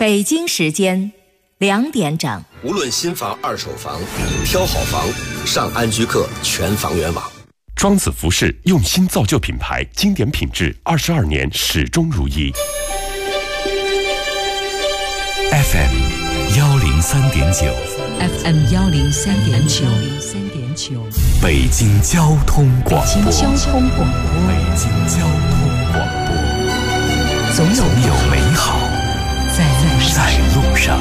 北京时间2点整。 无论新房、二手房，挑好房，上安居客全房源网。 庄子服饰用心造就品牌，经典品质22年始终如一。 FM 103.9 FM 103.9 北京交通广播。 北京交通广播，总有美好在路上。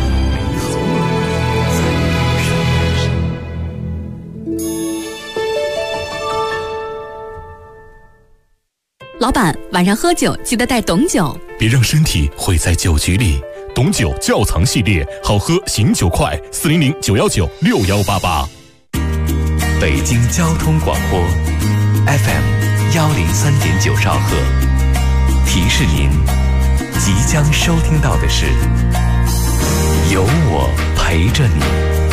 老板，晚上喝酒记得带董酒， 别让身体毁在酒局里。董酒窖藏系列，好喝醒酒快，400-919-6188。北京交通广播 FM 103.9兆赫，提示您即将收听到的是有我陪着你。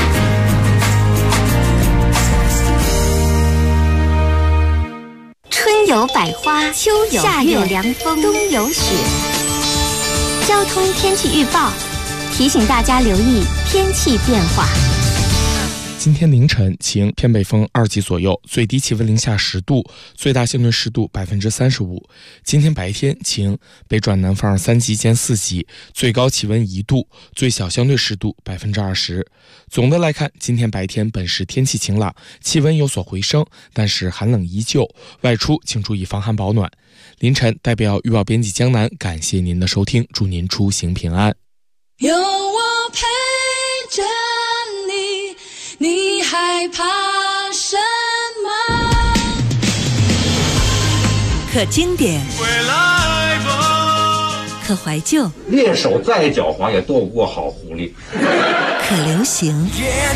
春有百花，秋有夏有凉风，冬有雪。交通天气预报提醒大家留意天气变化。 今天凌晨晴，偏北风2级左右，最低气温零下10度，最大相对湿度35%。今天白天晴，北转南风3级兼4级，最高气温1度，最小相对湿度20%。总的来看，今天白天本市天气晴朗，气温有所回升，但是寒冷依旧，外出请注意防寒保暖。凌晨代表预报编辑江南感谢您的收听，祝您出行平安。 有我陪着你，你害怕什么？ 可经典，可怀旧， 猎手再狡猾也斗不过好狐狸。 可流行，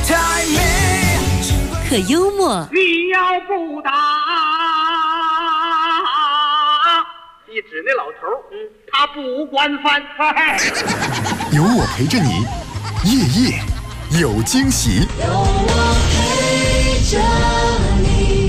可幽默。 你要不打，一指那老头，他不管饭菜。 有我陪着你，夜夜有惊喜。 有我陪着你。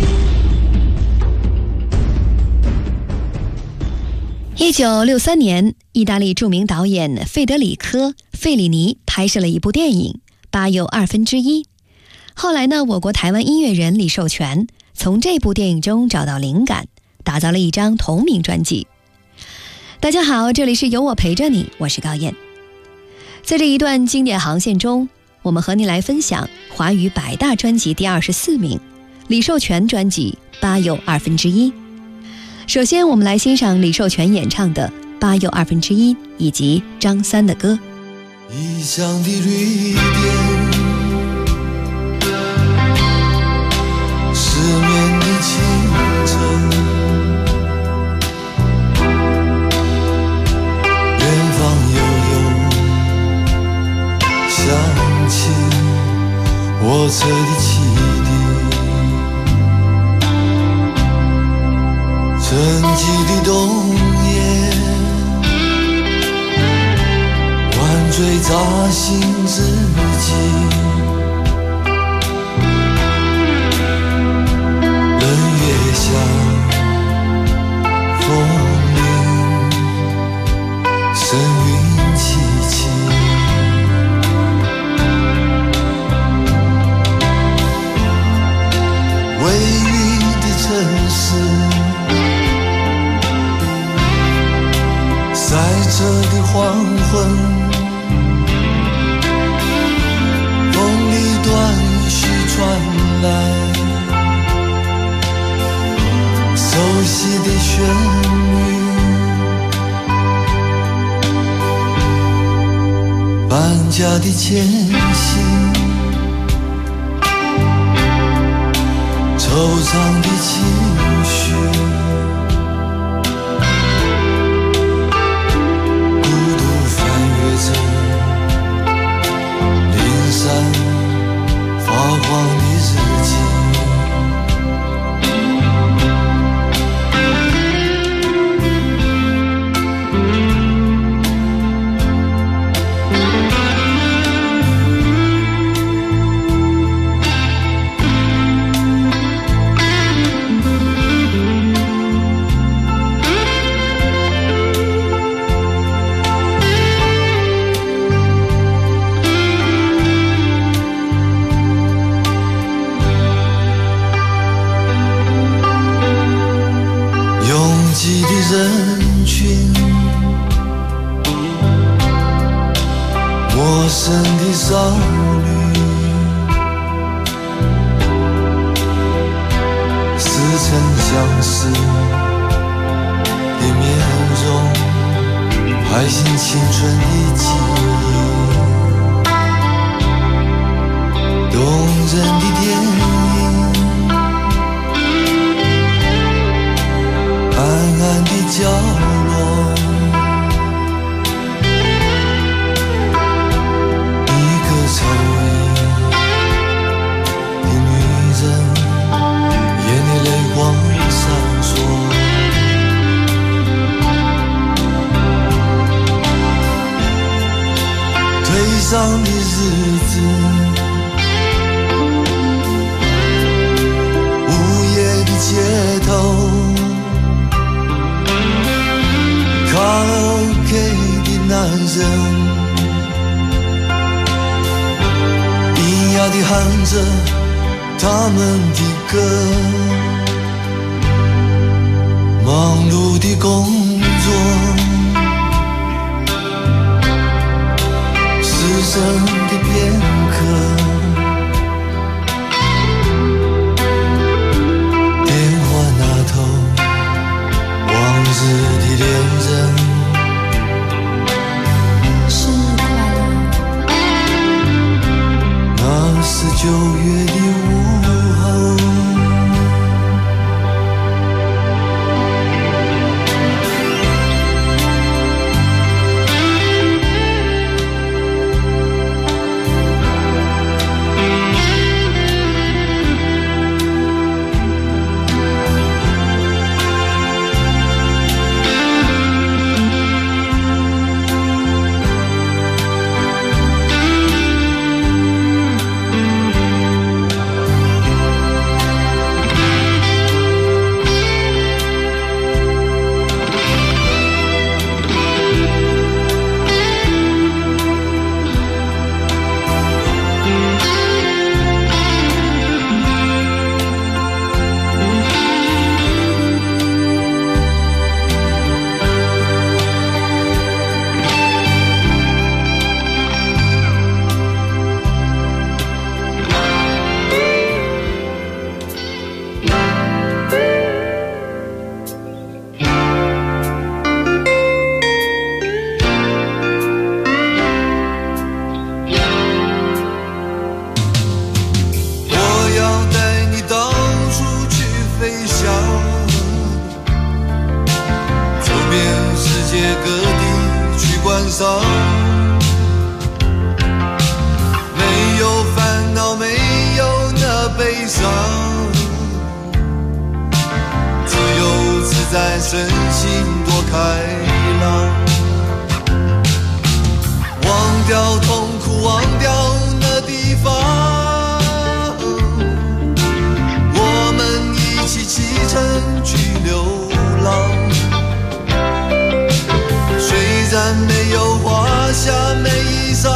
1963年，意大利著名导演费德里科·费里尼拍摄了一部电影《8又1/2》。后来呢，我国台湾音乐人李寿全从这部电影中找到灵感，打造了一张同名专辑。大家好，这里是有我陪着你，我是高燕。在这一段经典航线中，我们和您来分享华语百大专辑第24名，李寿全专辑《8又1/2》。首先我们来欣赏李寿全演唱的《8又1/2》以及张三的歌。 异乡的绿点，失眠的清晨，远方悠悠响起火车的汽笛，沉寂的冬夜，晚醉扎醒自己，冷月下风铃声韵凄凄，微雨的城市，塞车的黄昏，风里断续传来熟悉的旋律，搬家的前行，惆怅的情绪，灵山发黄的日记， 挤的人群，陌生的少女，似曾相识的面容，拍醒青春的记忆，动人的电影，暗暗的角落，一个抽烟的女人，眼里泪光闪烁，颓丧的日子，午夜的街头，卡拉 OK 的男人，咿呀地喊着他们的歌，忙碌的工作，失神的片刻，电话那头往日的恋人， 生日快乐。 那是9月的午后，没有烦恼，没有那悲伤，自由自在，身心多开朗，忘掉痛苦，忘掉那地方，我们一起启程去流浪。虽然没有华厦美衣裳，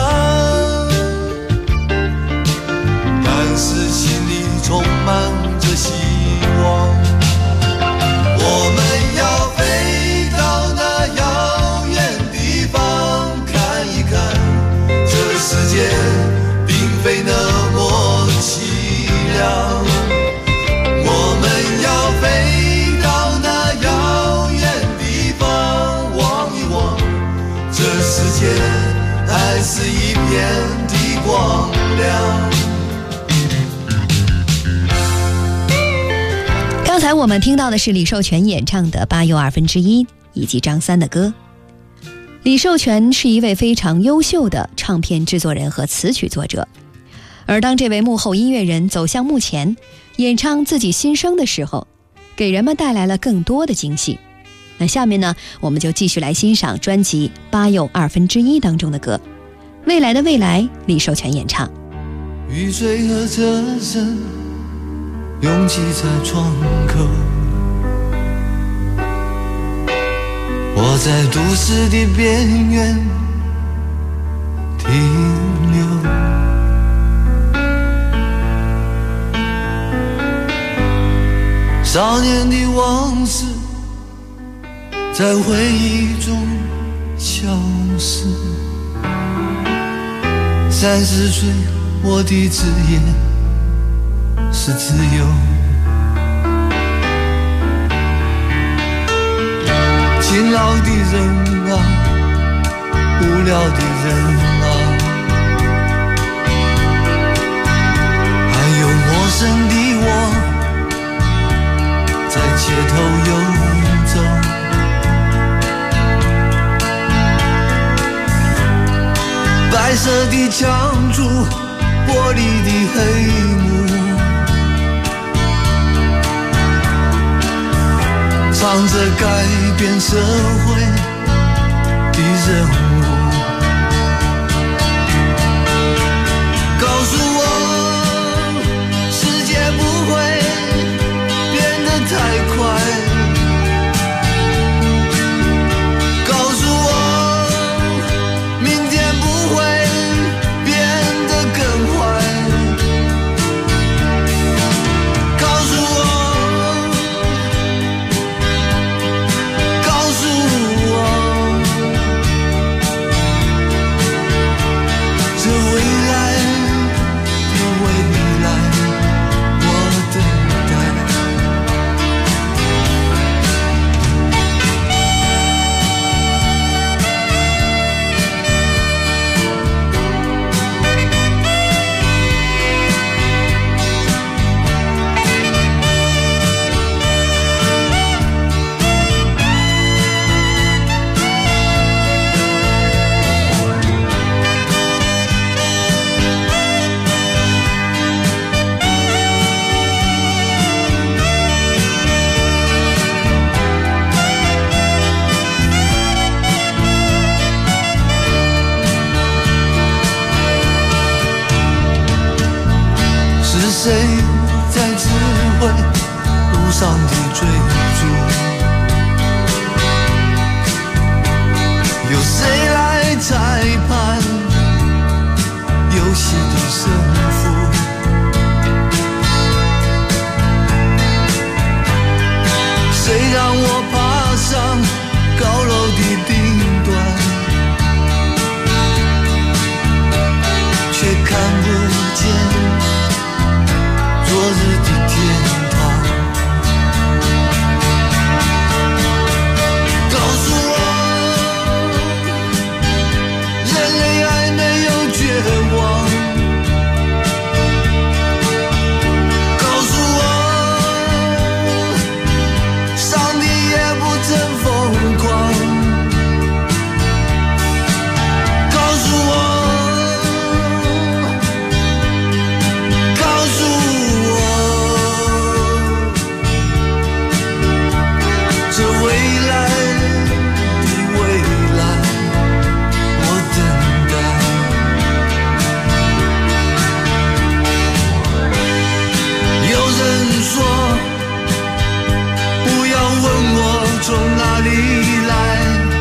但是心里充满着希望。我们要飞到那遥远地方，看一看这世界并非那么凄凉。我们要飞到那遥远地方，望一望这世界还是一片的光亮。 刚才我们听到的是李寿全演唱的《8又1/2》以及张三的歌。李寿全是一位非常优秀的唱片制作人和词曲作者，而当这位幕后音乐人走向幕前演唱自己心声的时候，给人们带来了更多的惊喜。那下面呢，我们就继续来欣赏专辑《8又1/2》当中的歌，《未来的未来》，李寿全演唱。 雨水和车声拥挤在窗口，我在都市的边缘停留，少年的往事在回忆中消失。30岁，我的职业是自由。勤劳的人啊，无聊的人啊，还有陌生的我，在街头游走。白色的墙柱，玻璃的黑幕，唱着改变社会的任务。告诉我，世界不会变得太快。告诉我，明天不会变得更坏。告诉我，告诉我，这未来的未来，我等待。是谁在指挥路上的追逐？有谁来裁判游戏的胜负？谁让我爬上高楼的顶端，却看不见昨日的天堂。告诉我，人类还没有绝望。告诉我，上帝也不曾疯狂。告诉我，这未来的未来，我等待。有人说，不要问我从哪里来。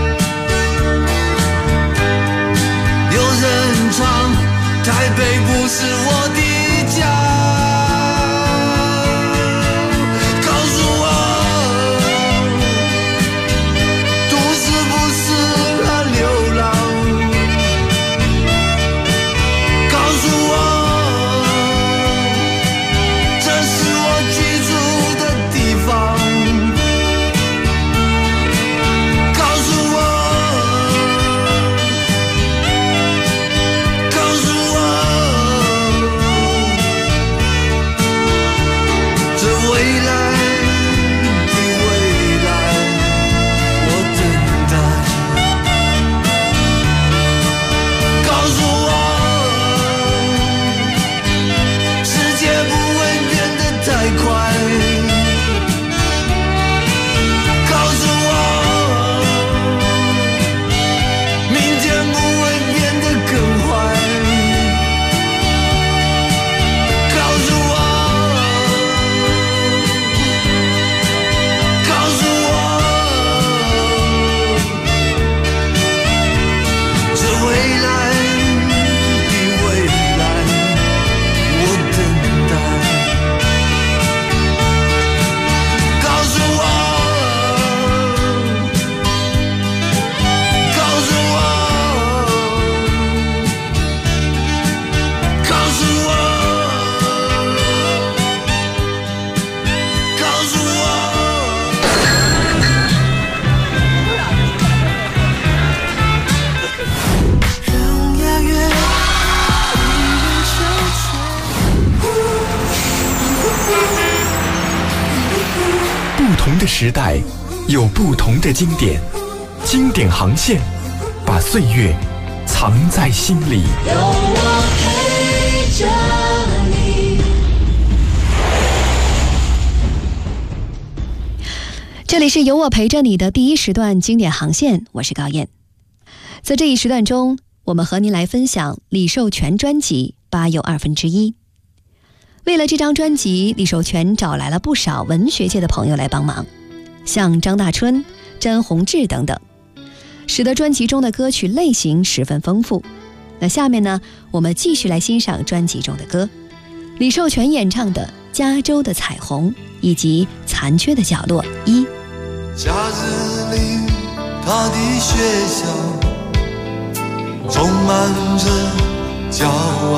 有人唱，台北不是我的家。 时代有不同的经典，经典航线把岁月藏在心里。 有我陪着你。 这里是有我陪着你的第一时段经典航线，我是高燕。在这一时段中，我们和您来分享李寿全专辑8又1/2。为了这张专辑，李寿全找来了不少文学界的朋友来帮忙，像张大春、詹宏志等等，使得专辑中的歌曲类型十分丰富。那下面呢，我们继续来欣赏专辑中的歌，李寿全演唱的《加州的彩虹》以及《残缺的角落1》。 假日里，他的学校充满着骄傲，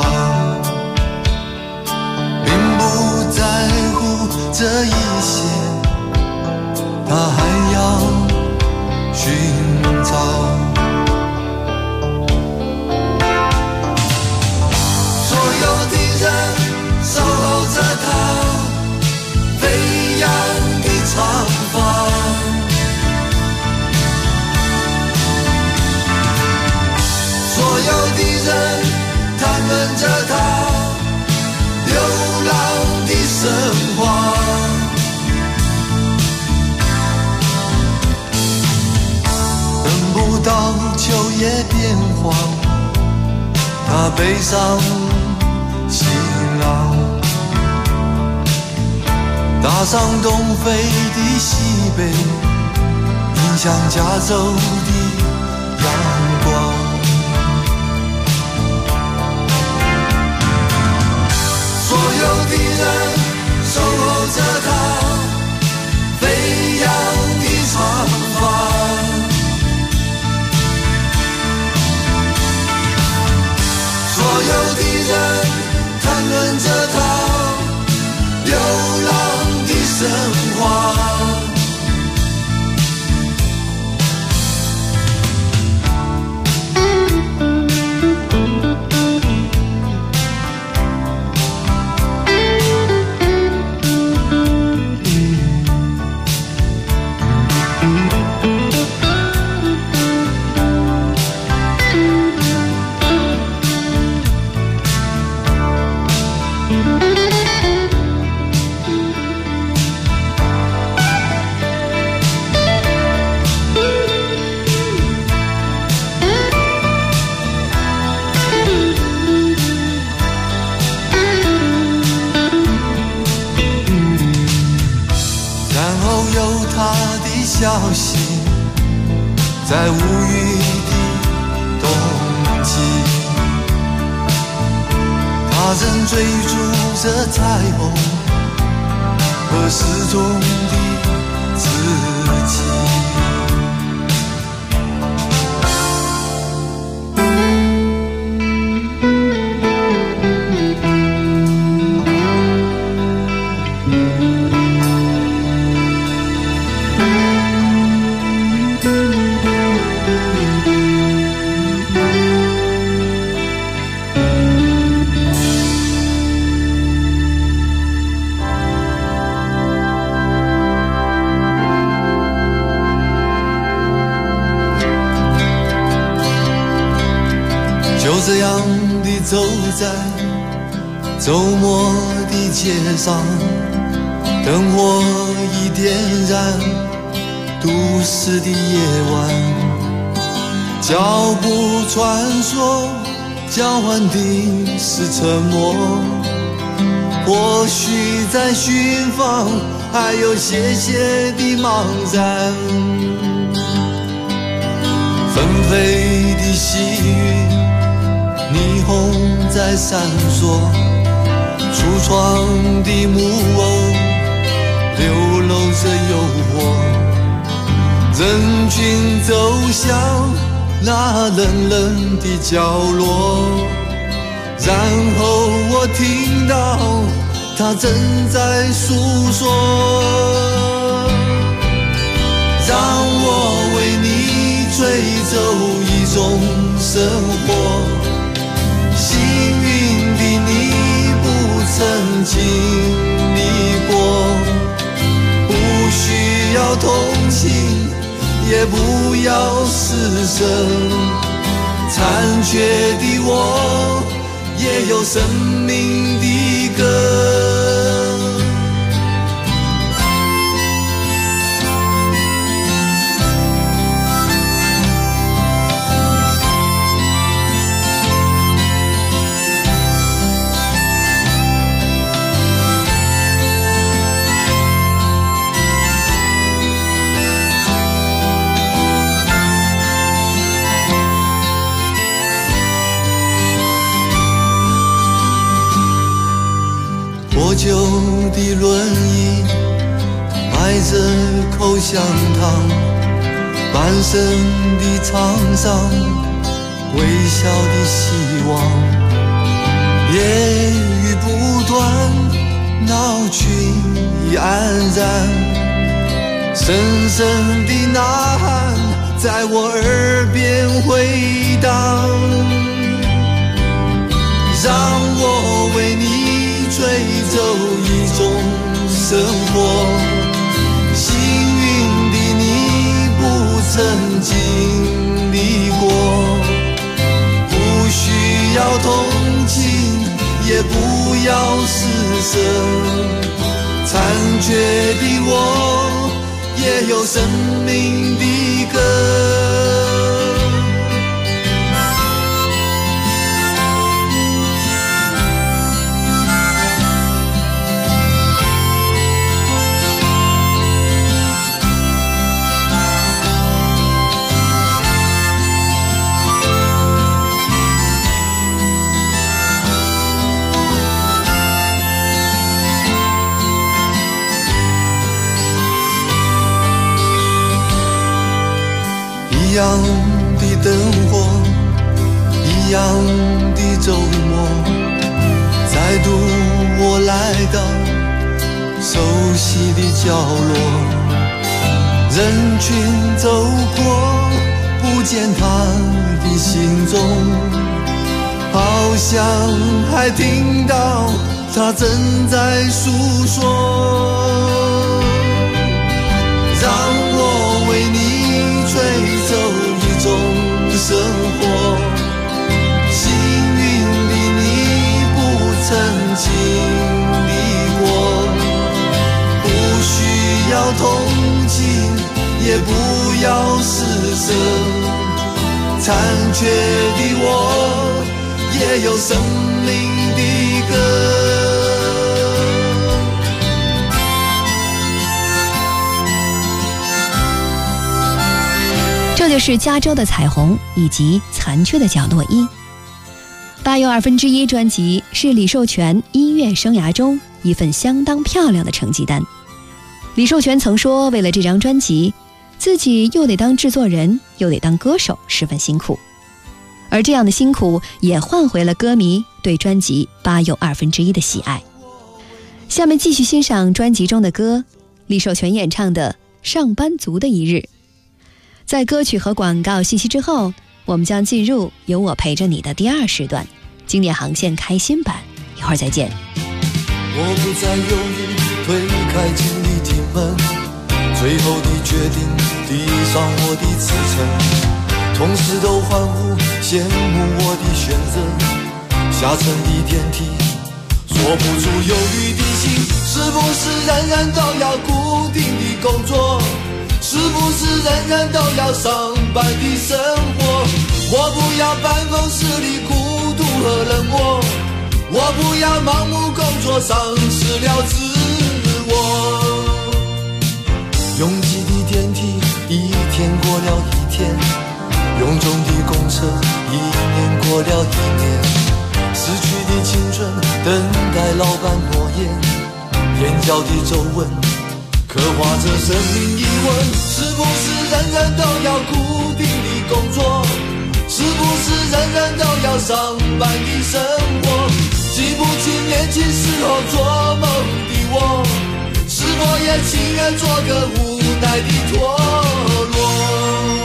并不在乎这一些，他还要寻找。所有的人守候着他飞扬的长发，所有的人谈论着他流浪的神话，等不到秋叶变黄，他背上行囊，搭上东非的西北，迎向加州的阳光。所有的人守候着他飞扬的长发，所有的人谈论着他流浪的神话。消息在无语的冬季，他正追逐着彩虹和失踪的自己。就这样地走在周末的街上，灯火已点燃都市的夜晚，脚步穿梭，交换的是沉默，或许在寻访，还有些些的茫然。纷飞的细雨，霓虹在闪烁，橱窗的木偶流露着诱惑，人群走向那冷冷的角落，然后我听到他正在诉说，让我为你吹奏一种生活，幸运的你不曾经历过，不需要同情，也不要失声。残缺的我，也有生命的歌。破旧的轮椅，迈着口香糖，半生的沧桑，微笑的希望。言语不断，闹群安然，深深的呐喊在我耳边回荡，让我为你吹奏一种生活。幸运的你不曾经历过，不需要同情，也不要失声。残缺的我，也有生命的歌。一样的灯火，一样的周末，再度我来到熟悉的角落，人群走过，不见他的行踪，好像还听到他正在诉说，让我为你吹奏一种生活。幸运的你不曾经历过，不需要同情，也不要失声。残缺的我，也有生命的歌。 这就是加州的彩虹以及残缺的角落一。8又1/2专辑是李寿全音乐生涯中一份相当漂亮的成绩单。李寿全曾说，为了这张专辑，自己又得当制作人，又得当歌手，十分辛苦。而这样的辛苦也换回了歌迷对专辑8又1/2的喜爱。下面继续欣赏专辑中的歌，李寿全演唱的《上班族的一日》。在歌曲和广告信息之后，我们将进入有我陪着你的第2时段，经典航线开心版，一会儿再见。 我不再犹豫，推开经理厅门，最后的决定递上我的辞呈，同事都欢呼羡慕我的选择，下沉的电梯锁不住忧郁的心，是不是人人都要固定的工作？是不是人人都要上班的生活？我不要办公室里孤独和冷漠，我不要盲目工作丧失了自我。拥挤的电梯一天过了一天，臃肿的公车一年过了一年，逝去的青春等待老板诺言，眼角的皱纹刻画着生命疑问，是不是人人都要固定的工作？是不是人人都要上班的生活？记不清年轻时候做梦的我，是否也情愿做个无奈的陀螺？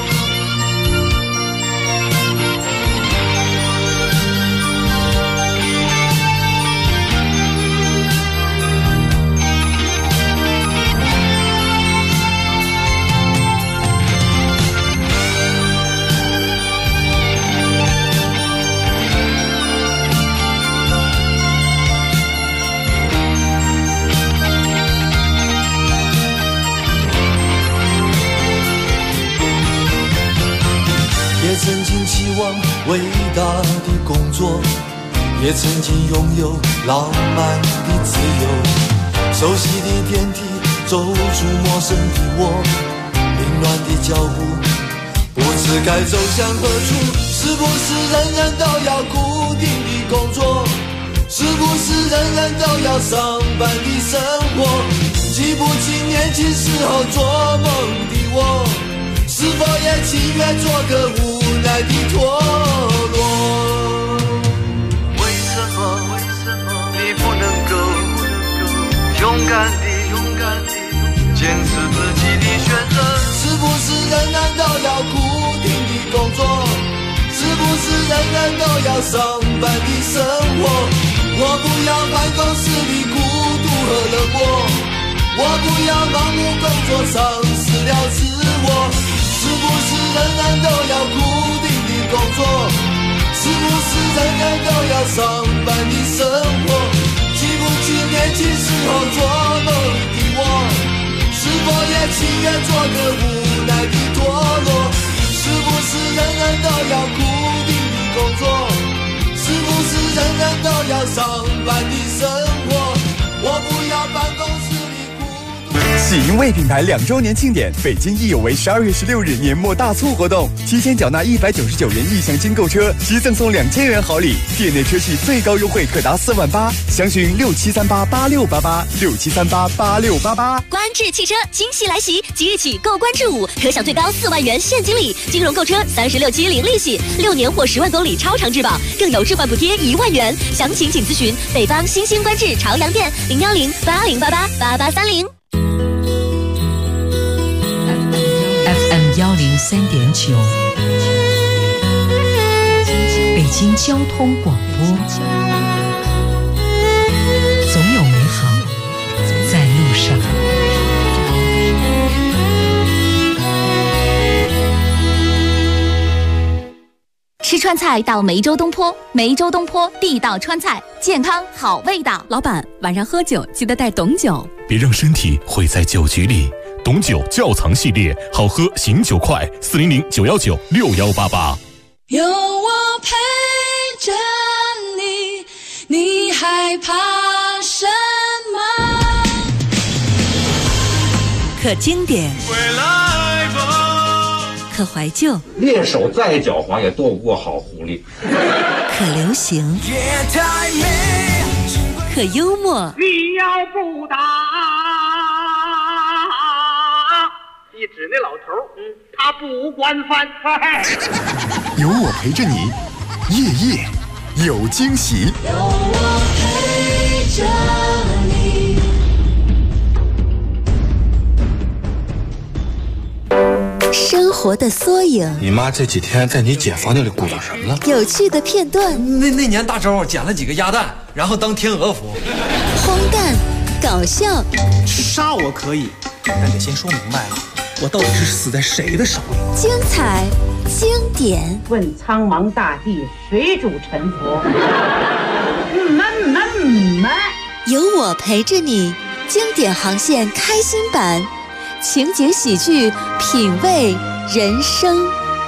曾经期望伟大的工作，也曾经拥有浪漫的自由。熟悉的电梯，走出陌生的我，凌乱的脚步，不知该走向何处。是不是人人都要固定的工作？是不是人人都要上班的生活？记不清年轻时候做梦的我，是否也情愿做个无奈的陀螺？为什么你不能够勇敢地坚持自己的选择？是不是人人都要固定的工作？是不是人人都要上班的生活？我不要办公室里孤独和冷漠，我不要盲目工作丧失了自我。是不是人人都要固定的工作？是不是人人都要上班的生活？记不清年轻时候做梦的我，是否也情愿做个无奈的陀螺？是不是人人都要固定的工作？是不是人人都要上班的生活？我不要办公室里孤独。 喜盈卫品牌2周年庆典，北京亦有为12月16日年末大促活动，提前缴纳199元意向金购车，即赠送2000元好礼，店内车系最高优惠可达4万8，详询67388688，67388688。 观致汽车惊喜来袭，即日起购观致5可享最高4万元现金礼，金融购车36期零利息，6年或10万公里超长质保，更有置换补贴1万元。详情请咨询北方新兴观致朝阳店01080888830。 103.9，北京交通广播，总有美好在路上。 吃川菜到梅州东坡，梅州东坡地道川菜，健康好味道。 老板，晚上喝酒记得带董酒， 别让身体毁在酒局里。董酒窖藏系列，好喝醒酒快，400-919-6188。 有我陪着你，你害怕什么？ 可经典，可怀旧， 猎手再狡猾也斗不过好狐狸。 可流行，可幽默。 你要不打，一指那老头，他不惯犯。 有我陪着你，夜夜有惊喜。 有我陪着你。 生活的缩影。 你妈这几天在你姐房间里鼓捣什么了？ 有趣的片段。 那年大周捡了几个鸭蛋，然后当天鹅服。 荒诞，搞笑。 杀我可以，但得先说明白了，我到底是死在谁的手里？ 精彩，经典。 问苍茫大地，谁主沉浮？ 有我陪着你，经典航线开心版，情景喜剧，品味人生。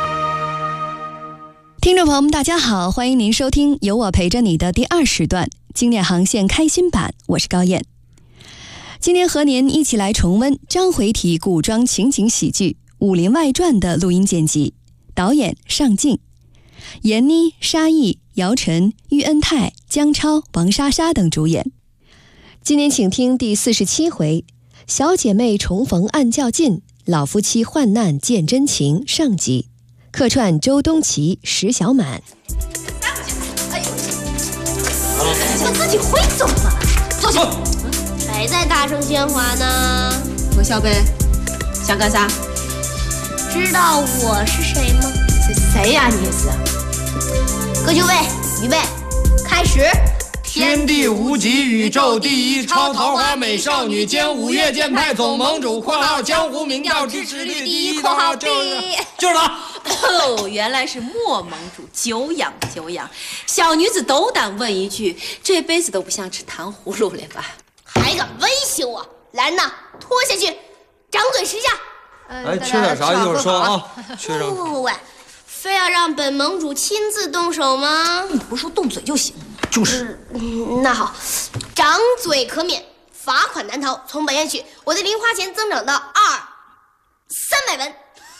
听众朋友们，大家好，欢迎您收听有我陪着你的第2时段经典航线开心版，我是高燕。今天和您一起来重温章回体古装情景喜剧《武林外传》的录音剪辑，导演尚敬，闫妮、沙溢、姚晨、喻恩泰、姜超、王莎莎等主演。今天请听第47回，小姐妹重逢暗较劲，老夫妻患难见真情上集，客串周冬琪、石小满。 哎呦，把自己挥走了，坐下。谁在大声喧哗呢？ 何小贝，想干啥？ 知道我是谁吗？ 谁呀？你是？ 各就位，预备，开始。 天地无极，宇宙第一，超桃花美少女兼五岳剑派总盟主（括号江湖名调支持率第一）（括号就是他）。 哦，原来是莫盟主，久仰久仰。小女子斗胆问一句，这辈子都不想吃糖葫芦了吧？ 还敢威胁我？来人呐，拖下去，掌嘴10下。 缺点啥一会儿说啊。缺点。 不， 非要让本盟主亲自动手吗？ 你不是说动嘴就行？ 就是。 那好，掌嘴可免，罚款难逃。从本月起，我的零花钱增长到300文。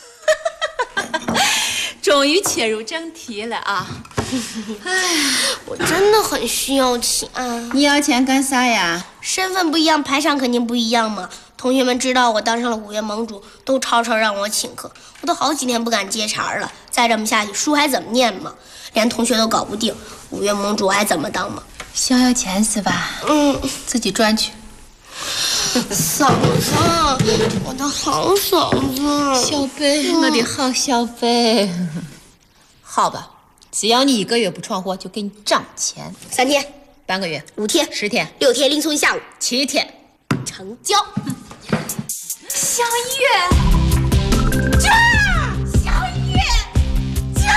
终于切入正题了啊！ 哎，我真的很需要钱。 你要钱干啥呀？ 身份不一样，排场肯定不一样嘛。同学们知道我当上了5月盟主，都吵吵让我请客，我都好几天不敢接茬了。再这么下去，书还怎么念嘛？连同学都搞不定，5月盟主还怎么当嘛？ 想要钱是吧？自己赚去。 嫂子，我的好嫂子， 小贝，我的好小贝。好吧，只要你1个月不闯祸，就给你涨钱。 3天， 半个月 ，5天 ，10天 ，6天，另送一下午 ，7天， 成交。 小月，这小月，这。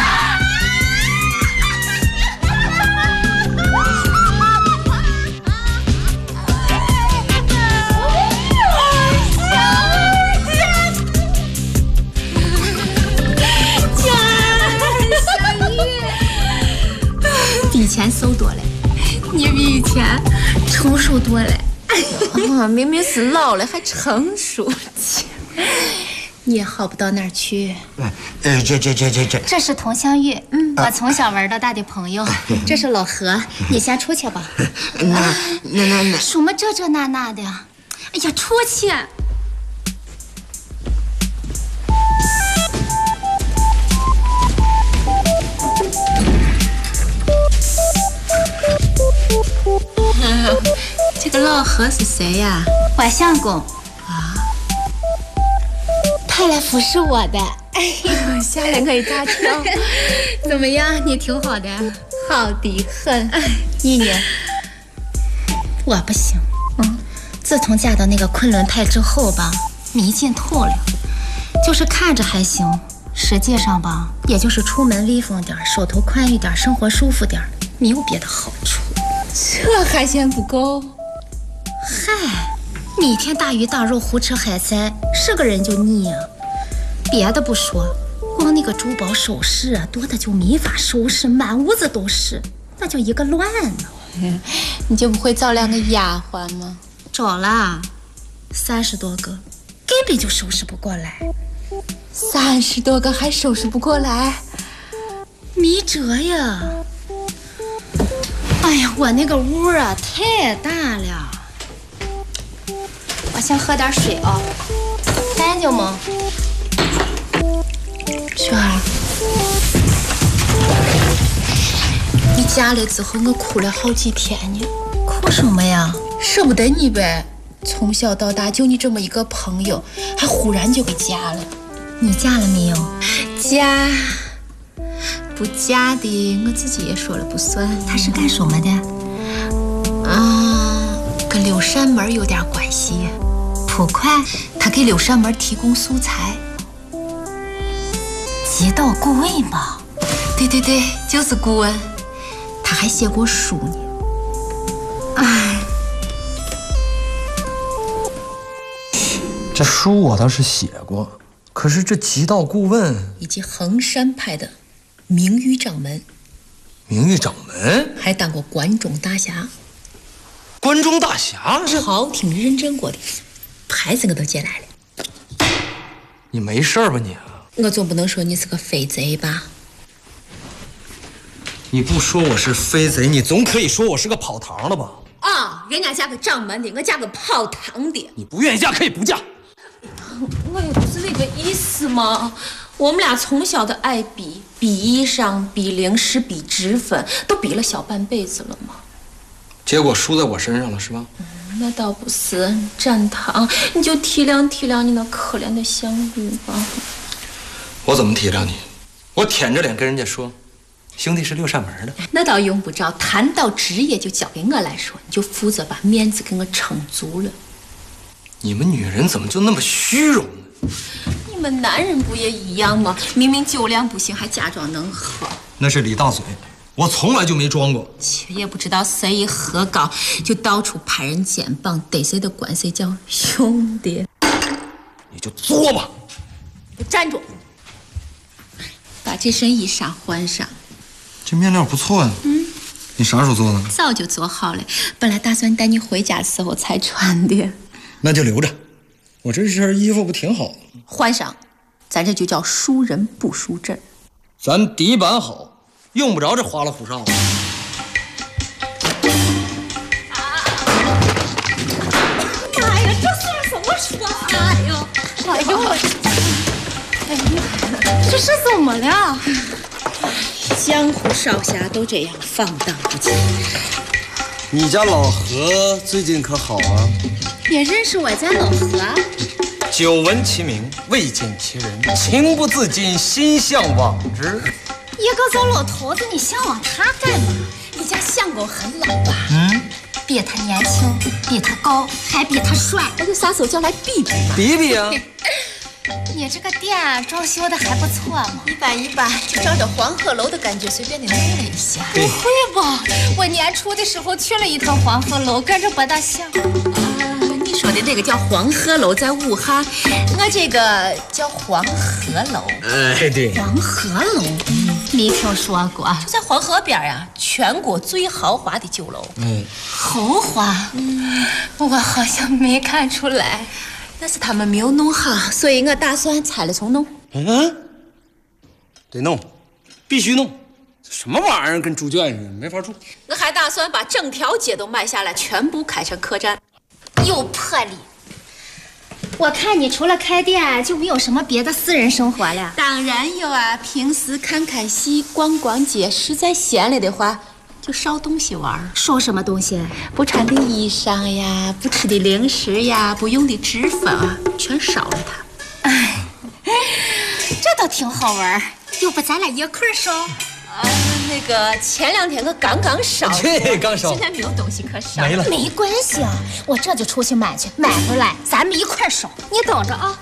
比以前瘦多了，你比以前成熟多了。明明是老了还成熟，你也好不到哪儿去。 这是佟湘玉，我从小玩到大的朋友。这是老何，你先出去吧。 那什么这那的？哎呀，出去！ 这个老何是谁呀？ 我相公啊，他来服侍我的。 吓了我一大跳。怎么样？你挺好的？好的很。你呢？ 我不行。自从嫁到那个昆仑派之后吧，迷劲透了。就是看着还行，实际上吧，也就是出门威风点，手头宽裕点，生活舒服点，没有别的好处。 这还嫌不够？ 嗨，每天大鱼大肉，胡吃海塞，是个人就腻啊。别的不说，光那个珠宝首饰啊，多的就没法收拾，满屋子都是，那叫一个乱呢。 你就不会找2个丫鬟吗？ 找了30多个，根本就收拾不过来。 30多个还收拾不过来？ 没辙呀。哎呀，我那个屋啊太大了。我先喝点水啊，干净吗？ 雪儿，你嫁了之后，我哭了好几天呢。 哭什么呀？ 舍不得你呗。从小到大就你这么一个朋友，还忽然就给嫁了。 你嫁了没有？ 嫁。不嫁的，我自己也说了不算。 他是干什么的？ 跟柳扇门有点关系。 捕快， 他给柳扇门提供素材。 极道顾问吧？ 对，就是顾问。他还写过书呢。 哎， 这书我倒是写过，可是这极道顾问以及衡山派的名誉掌门，还当过关中大侠。 关中大侠是朝廷认证过的，牌子我都借来了。 你没事吧你？ 我总不能说你是个飞贼吧？ 你不说我是飞贼，你总可以说我是个跑堂的吧？ 人家嫁个掌门的，我嫁个跑堂的。 你不愿意嫁可以不嫁。 我也不是那个意思嘛。我们俩从小的爱比衣裳、比零食、比脂粉，都比了小半辈子了嘛。 结果输在我身上了是吧？ 那倒不是，展堂，你就体谅体谅你那可怜的香玉吧。 我怎么体谅你？我舔着脸跟人家说，兄弟是六扇门的。 那倒用不着，谈到职业就交给我来说，你就负责把面子给我撑足了。 你们女人怎么就那么虚荣呢？ 你们男人不也一样吗？明明酒量不行，还假装能喝。 那是李大嘴，我从来就没装过。 也不知道谁一喝高，就到处拍人肩膀，逮谁的管谁叫兄弟。 你就作吧， 站住！把这身衣裳换上。 这面料不错呀。你啥时候做的？ 早就做好了，本来打算带你回家的时候才穿的。 那就留着，我这身衣服不挺好的？ 换上，咱这就叫输人不输阵。 咱底板好，用不着这花里胡哨的。 妈呀，这是什么说法呀？哎呦我，哎呀，这是怎么了？江湖少侠都这样放荡不羁。 你家老何最近可好啊？ 也认识我家老何？ 久闻其名，未见其人，情不自禁，心向往之。 一个糟老头子，你向往他干嘛？你家相公很老吧？比他年轻，比他高，还比他帅，那就撒手叫来比比嘛。 比比啊！ 你这个店装修的还不错嘛，一般一般，就照着黄鹤楼的感觉随便的弄了一下。不会吧？我年初的时候去了一趟黄鹤楼，跟着不大像。你说的那个叫黄鹤楼在武汉，我这个叫黄河楼。 哎，对， 黄河楼，没听说过，就在黄河边呀，全国最豪华的酒楼。豪华？我好像没看出来。那是他们没有弄好，所以我打算拆了重弄。 得弄，必须弄。什么玩意儿，跟猪圈似的，没法住。 我还打算把整条街都买下来，全部开成客栈。有魄力！我看你除了开店，就没有什么别的私人生活了。当然有啊，平时看看戏、逛逛街，实在闲了的话，就烧东西玩。烧什么东西？不穿的衣裳呀，不吃的零食呀，不用的脂粉啊，全烧了它。哎，这倒挺好玩。要不咱俩一块烧？那个前2天我刚烧， 这刚烧， 现在没有东西可烧， 没了。 没关系啊，我这就出去买去，买回来咱们一块烧。你等着啊。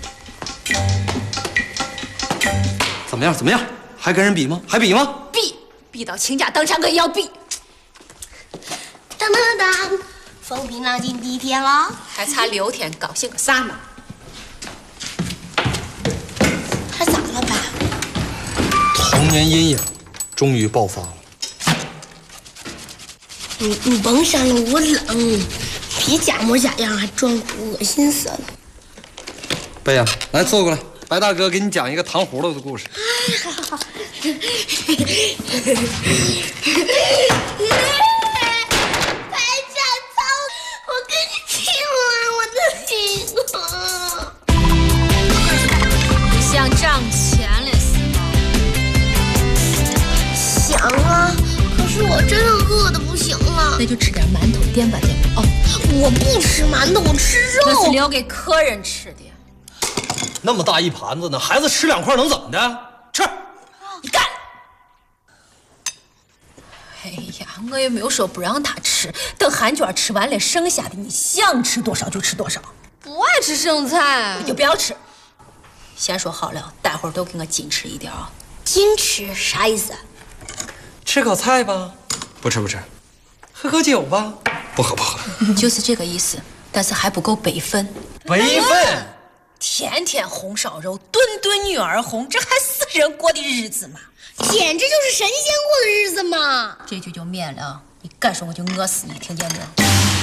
怎么样？怎么样？还跟人比吗？还比吗？ 比到倾家荡产我也要比。当当当，风平浪静第1天了，还差6天，高兴个啥嘛？还咋了吧？ 童年阴影终于爆发了。 你甭上了，我冷，皮夹模夹样还装哭，恶心死了。 贝呀，来坐过来，白大哥给你讲一个糖葫芦的故事。 哎，好。白小草，我跟你亲了，我的心你想挣钱了是吗？ 想啊，可是我真的饿得不行了。 那就吃点馒头垫吧垫吧。 我不吃馒头，我吃肉。 那是留给客人吃的。 那么大一盘子呢，孩子吃2块能怎么的？吃， 你干！哎呀，我也没有说不让他吃，等韩娟吃完了，剩下的你想吃多少就吃多少。不爱吃剩菜，你就不要吃。先说好了，待会儿都给我矜持一点啊。 矜持啥意思？ 吃口菜吧？不吃不吃。喝口酒吧？不喝不喝。 就是这个意思，但是还不够备份。 备份？ 天天红烧肉，顿顿女儿红，这还是人过的日子吗？ 简直就是神仙过的日子嘛！ 这句就免了啊！你敢说我就饿死你，听见没有？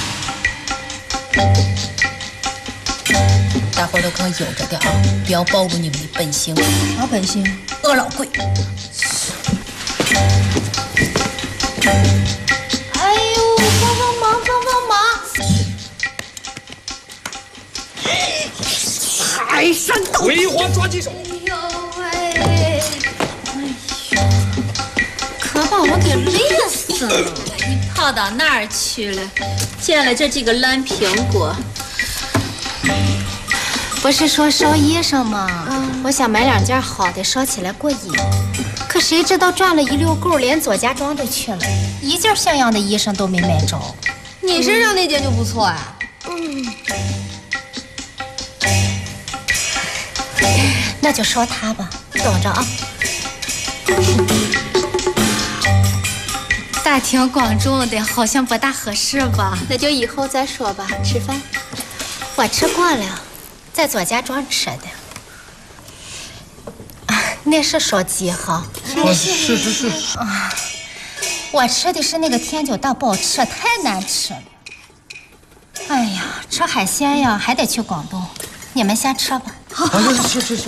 大伙儿都给我悠着点啊，不要暴露你们的本性。啥本性？饿老鬼！ 哎呦，帮忙！ 排山倒葵花抓鸡手！ 哎呦喂！可把我给累死了！你跑到哪儿去了？捡了这几个烂苹果。不是说烧衣裳吗？我想买2件好的，烧起来过瘾。可谁知道转了一溜够，连左家庄都去了，一件像样的衣裳都没买着。你身上那件就不错啊。那就烧它吧，等着啊。大庭广众的，好像不大合适吧？那就以后再说吧。吃饭，我吃过了，在左家庄吃的。 那是烧鸡哈。 是。 啊，我吃的是那个甜酒蛋，不好吃，太难吃了。哎呀，吃海鲜呀，还得去广东。你们先吃吧。 好，是。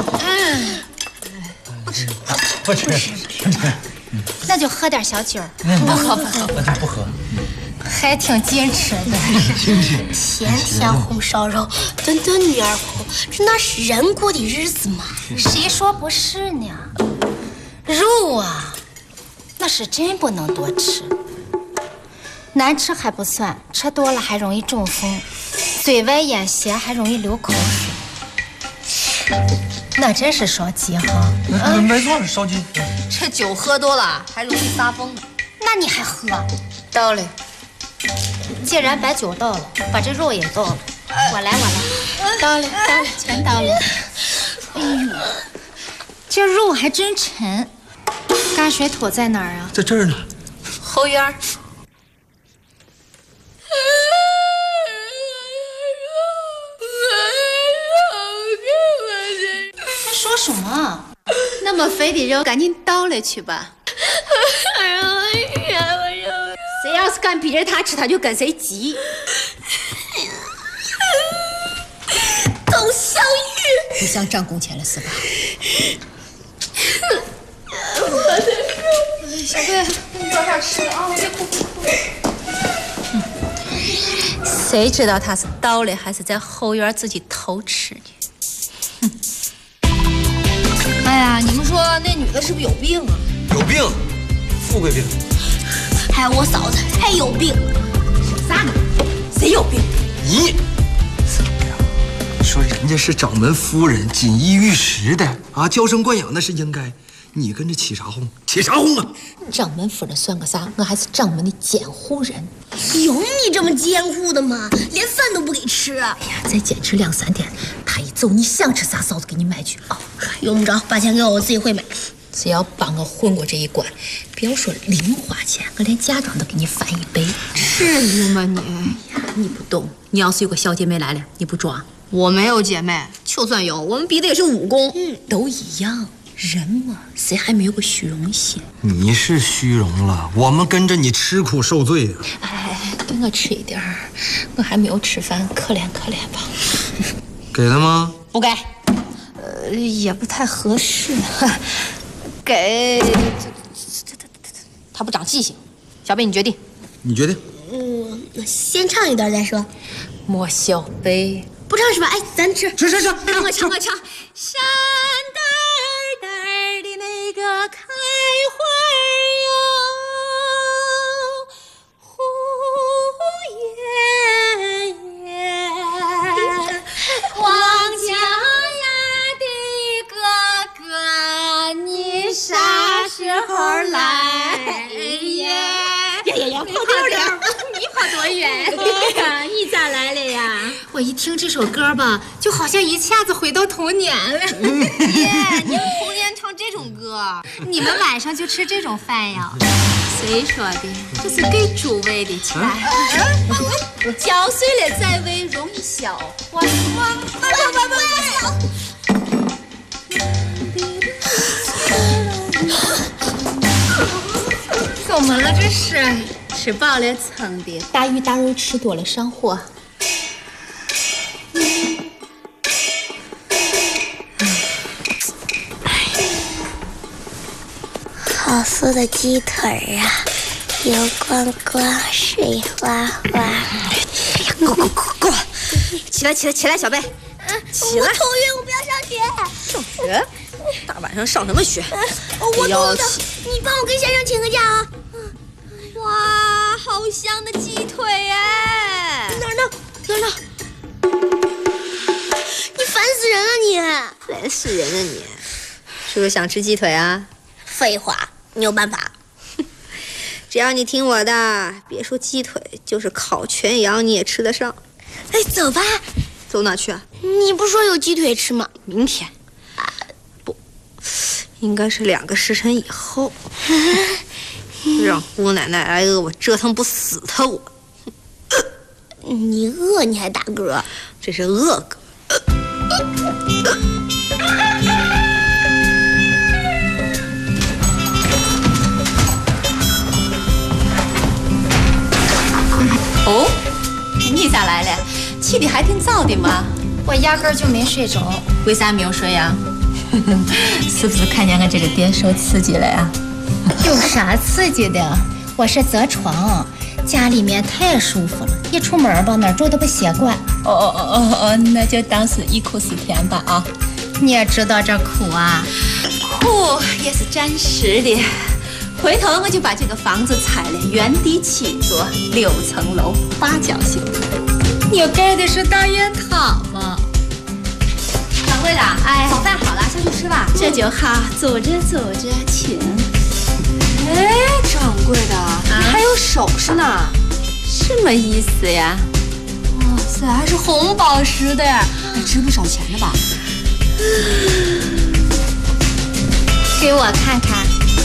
不吃。 那就喝点小酒。 不喝。那就不喝。 还挺矜持的。 天天红烧肉，顿顿女儿红，这哪是人过的日子吗？ 谁说不是呢？肉啊，那是真不能多吃。难吃还不算，吃多了还容易中风，嘴歪眼斜还容易流口水。那真是烧鸡哈。 没错，烧鸡。 这酒喝多了还容易发疯呢。 那你还喝？ 倒嘞。 既然把酒倒了，把这肉也倒了。我来，倒了，全倒了。哎呦，这肉还真沉。泔水桶在哪儿啊？ 在这儿呢。 后院。 他说什么？ 那么肥的肉，赶紧倒了去吧。谁要是敢逼着他吃，他就跟谁急。 董小玉， 不想涨工钱了是吧？ 小贝，你早点吃啊，别哭。 谁知道他是倒了还是在后院自己偷吃的？ 哎呀，你们说那女的是不是有病啊？ 有病，富贵病。 还有我嫂子还有病。 啥呢？谁有病？ 你怎么样？说人家是掌门夫人，锦衣玉食的啊，娇生惯养那是应该。你跟着起啥哄？起啥哄啊？ 掌门夫人算个啥？我还是掌门的监护人。 有你这么监护的吗？连饭都不给吃。哎呀，再坚持2-3天，他一走，你想吃啥，嫂子给你买去。哦， 用不着，把钱给我，我自己会买。 只要帮我混过这一关，别说零花钱，我连嫁妆都给你翻1倍。 至于吗你？ 哎呀，你不懂。你要是有个小姐妹来了，你不装？ 我没有姐妹，就算有，我们比的也是武功。 都一样。人嘛，谁还没有个虚荣心？ 你是虚荣了，我们跟着你吃苦受罪啊！ 哎，给我吃一点儿，我还没有吃饭，可怜可怜吧。 给了吗？ 不给，也不太合适。给，他不长记性。小贝，你决定。 你决定。 先唱一段再说。 莫小贝， 不唱是吧？哎，咱吃。 吃。 我唱。山嘚嘚的那个开花哟，呼燕燕，王家呀的哥哥，你啥时候来呀？跑多远？你跑多远？你咋来了呀？我一听这首歌吧，就好像一下子回到童年了。 耶，你们童年唱这种歌， 你们晚上就吃这种饭呀？ 谁说的？这是给猪喂的，起来。嚼碎了再喂，容易消化。 怎么了这是？ 吃饱了撑的，大鱼大肉吃多了上火。 好酥的鸡腿啊，油光光，水滑滑。 够了！起来，小贝，起来！ 我头晕，我不要上学。 上学？大晚上上什么学？ 我肚子，你帮我跟先生请个假啊！ 哇，好香的鸡腿哎！ 哪儿呢？你烦死人了你！ 烦死人了你！是不是想吃鸡腿啊？ 废话，你有办法。 只要你听我的，别说鸡腿，就是烤全羊你也吃得上。 哎，走吧。 走哪去啊？ 你不说有鸡腿吃吗？ 明天。不，应该是2个时辰以后。让姑奶奶挨饿，我折腾不死她我。 你饿你还打嗝？ 这是饿嗝。 起的还挺早的嘛。 我压根儿就没睡着。 为啥没有睡呀？是不是看见我这个店受刺激了呀？ 有啥刺激的？我是择床，家里面太舒服了，一出门吧哪儿住都不习惯。 哦，那就当是忆苦思甜吧啊。 你也知道这苦啊？ 苦也是暂时的。回头我就把这个房子拆了，原地起做6层楼8角形。 你盖的是大雁塔吗？ 掌柜的，早饭好了，上去吃吧。这就好，走着走着，请。 哎，掌柜的，你还有首饰呢？ 什么意思呀？ 哇塞，还是红宝石的，值不少钱的吧？ 给我看看。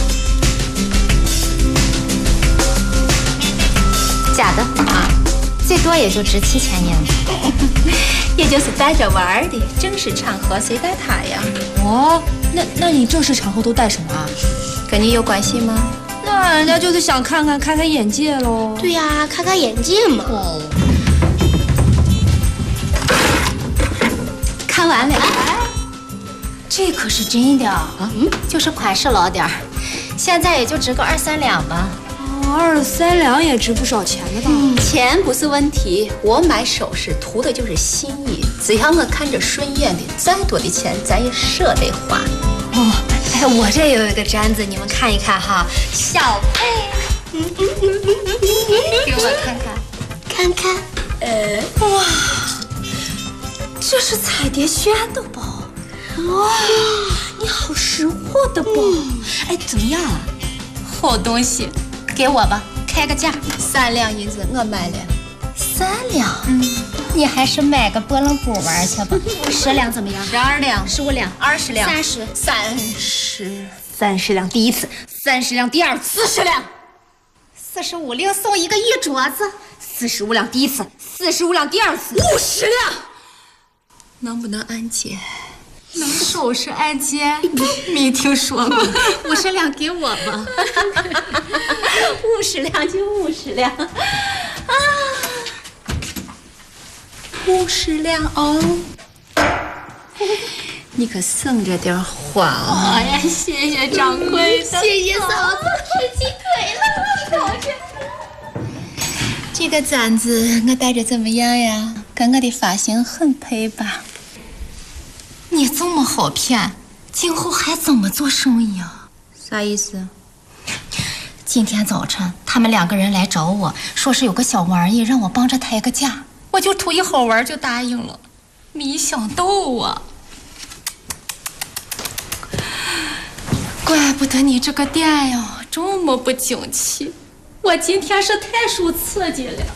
假的啊，最多也就值7000年的， 也就是带着玩的。正式场合谁戴它呀？ 哦，那你正式场合都戴什么啊？ 跟你有关系吗？ 那人家就是想开开眼界喽。 对呀，开开眼界嘛。 哦， 看完了。 这可是真的啊，就是款式老点儿，现在也就值个2、3两吧。 2、3两也值不少钱的吧？ 钱不是问题，我买首饰图的就是心意，只要我看着顺眼的，再多的钱咱也舍得花。 哦，哎，我这有一个簪子，你们看一看哈，小佩，给我看看， 看看， 哇，这是彩蝶轩的包。哇，你好识货的包，哎，怎么样啊？好东西， 给我吧，开个价 ，3两银子，我买了。 3两？你还是买个拨浪鼓玩去吧。10两怎么样 ？12两 ，15两 ，20两，30两第一次，30两第二次，40两 ，45两送一个玉镯子 ，45两第一次，45两第二次，50两，能不能按揭？ 能首饰按揭？没听说过。50两给我吧。 50两就50两啊，50两哦。你可省着点花哦。 哎呀，谢谢掌柜的， 谢谢嫂子，吃鸡腿了。这个簪子我戴着怎么样呀？跟我的发型很配吧？ 你这么好骗，今后还怎么做生意啊？ 啥意思？ 今天早晨他们2个人来找我，说是有个小玩意让我帮着抬个价，我就图一好玩就答应了。没想到啊，怪不得你这个店呀这么不景气，我今天是太受刺激了。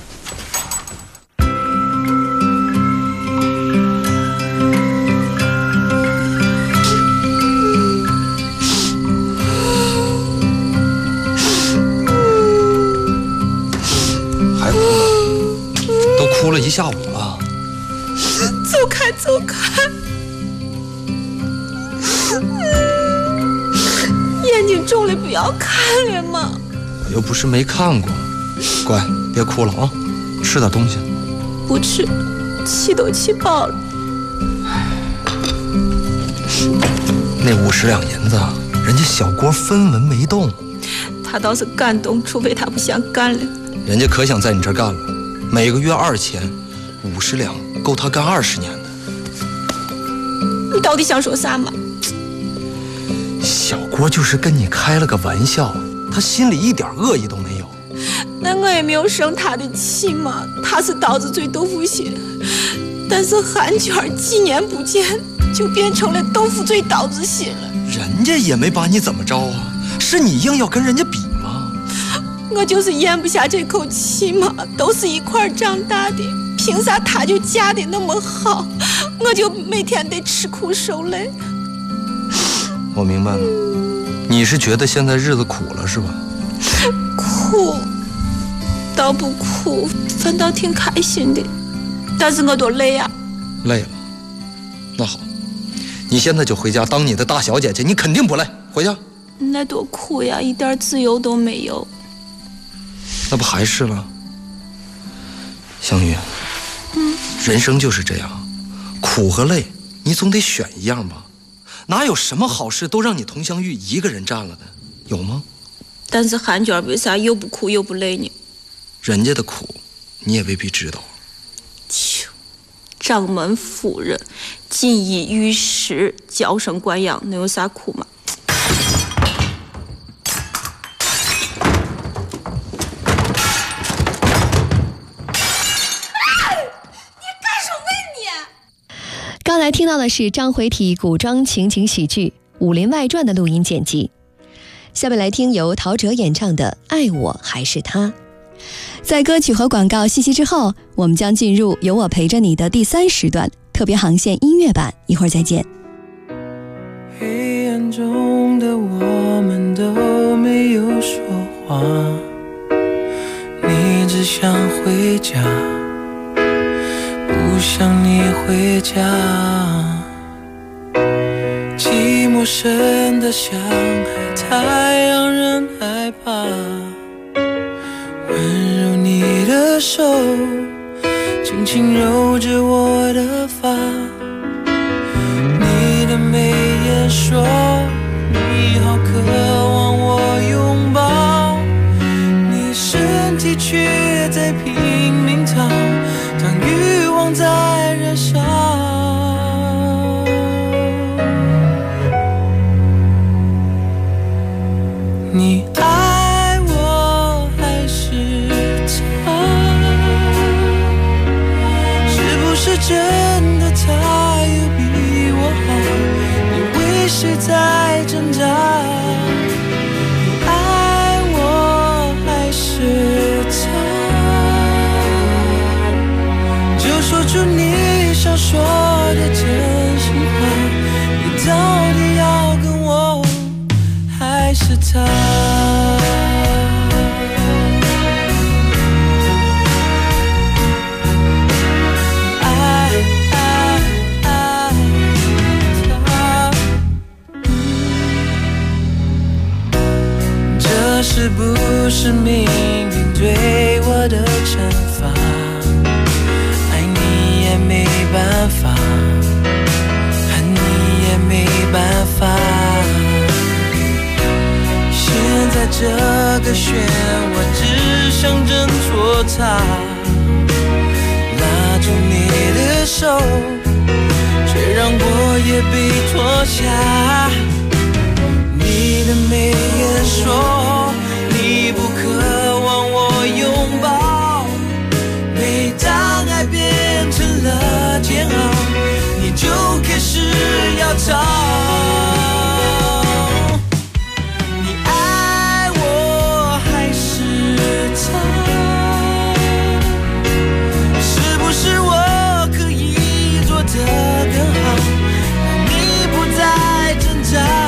哭了1下午了， 走开走开，眼睛肿了不要看了嘛。 我又不是没看过，乖，别哭了啊，吃点东西。 不吃，气都气饱了。 那50两银子，人家小郭分文没动。 他倒是敢动，除非他不想干了。 人家可想在你这儿干了。每个月2000，50两够他干20年的。 你到底想说啥嘛？ 小郭就是跟你开了个玩笑，他心里一点恶意都没有。 那我也没有生他的气嘛，他是刀子嘴豆腐心，但是韩娟几年不见就变成了豆腐嘴刀子心了。 人家也没把你怎么着啊，是你硬要跟人家比吗？ 我就是咽不下这口气嘛，都是一块长大的，凭啥他就嫁得那么好，我就每天得吃苦受累。 我明白了，你是觉得现在日子苦了是吧？ 苦倒不苦，反倒挺开心的，但是我多累啊。 累了，那好，你现在就回家当你的大小姐姐，你肯定不累。回家。 那多苦呀，一点自由都没有。 那不还是了？香玉， 人生就是这样，苦和累你总得选一样吧？哪有什么好事都让你佟湘玉一个人占了的？有吗？ 但是韩娟为啥又不苦又不累呢？ 人家的苦你也未必知道。 切，掌门夫人锦衣玉食，娇生惯养，能有啥苦吗？ 刚才听到的是章回体古装情景喜剧《武林外传》的录音剪辑。下面来听由陶喆演唱的《爱我还是他》。在歌曲和广告信息之后，我们将进入有我陪着你的第3时段特别航线音乐版，一会儿再见。 黑暗中的我们都没有说话，你只想回家，不想你回家，寂寞深得像海太让人害怕，温柔你的手轻轻揉着我的发，你的眉眼说你好渴望我拥抱，你身体却在拼命逃，当欲望在燃烧。你爱我还是他？是不是真的他有比我好？你为谁在挣扎？你爱我还是他？就说出你想说的真心话，你到底要跟我还是他？这是不是命运对我的惩罚？爱你也没办法，恨你也没办法。现在这个漩涡只想挣脱它，拉住你的手，却让我也被拖下。你的眉眼说你不渴望我拥抱，每当爱变成了煎熬，你就开始要逃。你爱我还是他？是不是我可以做得更好，让你不再挣扎？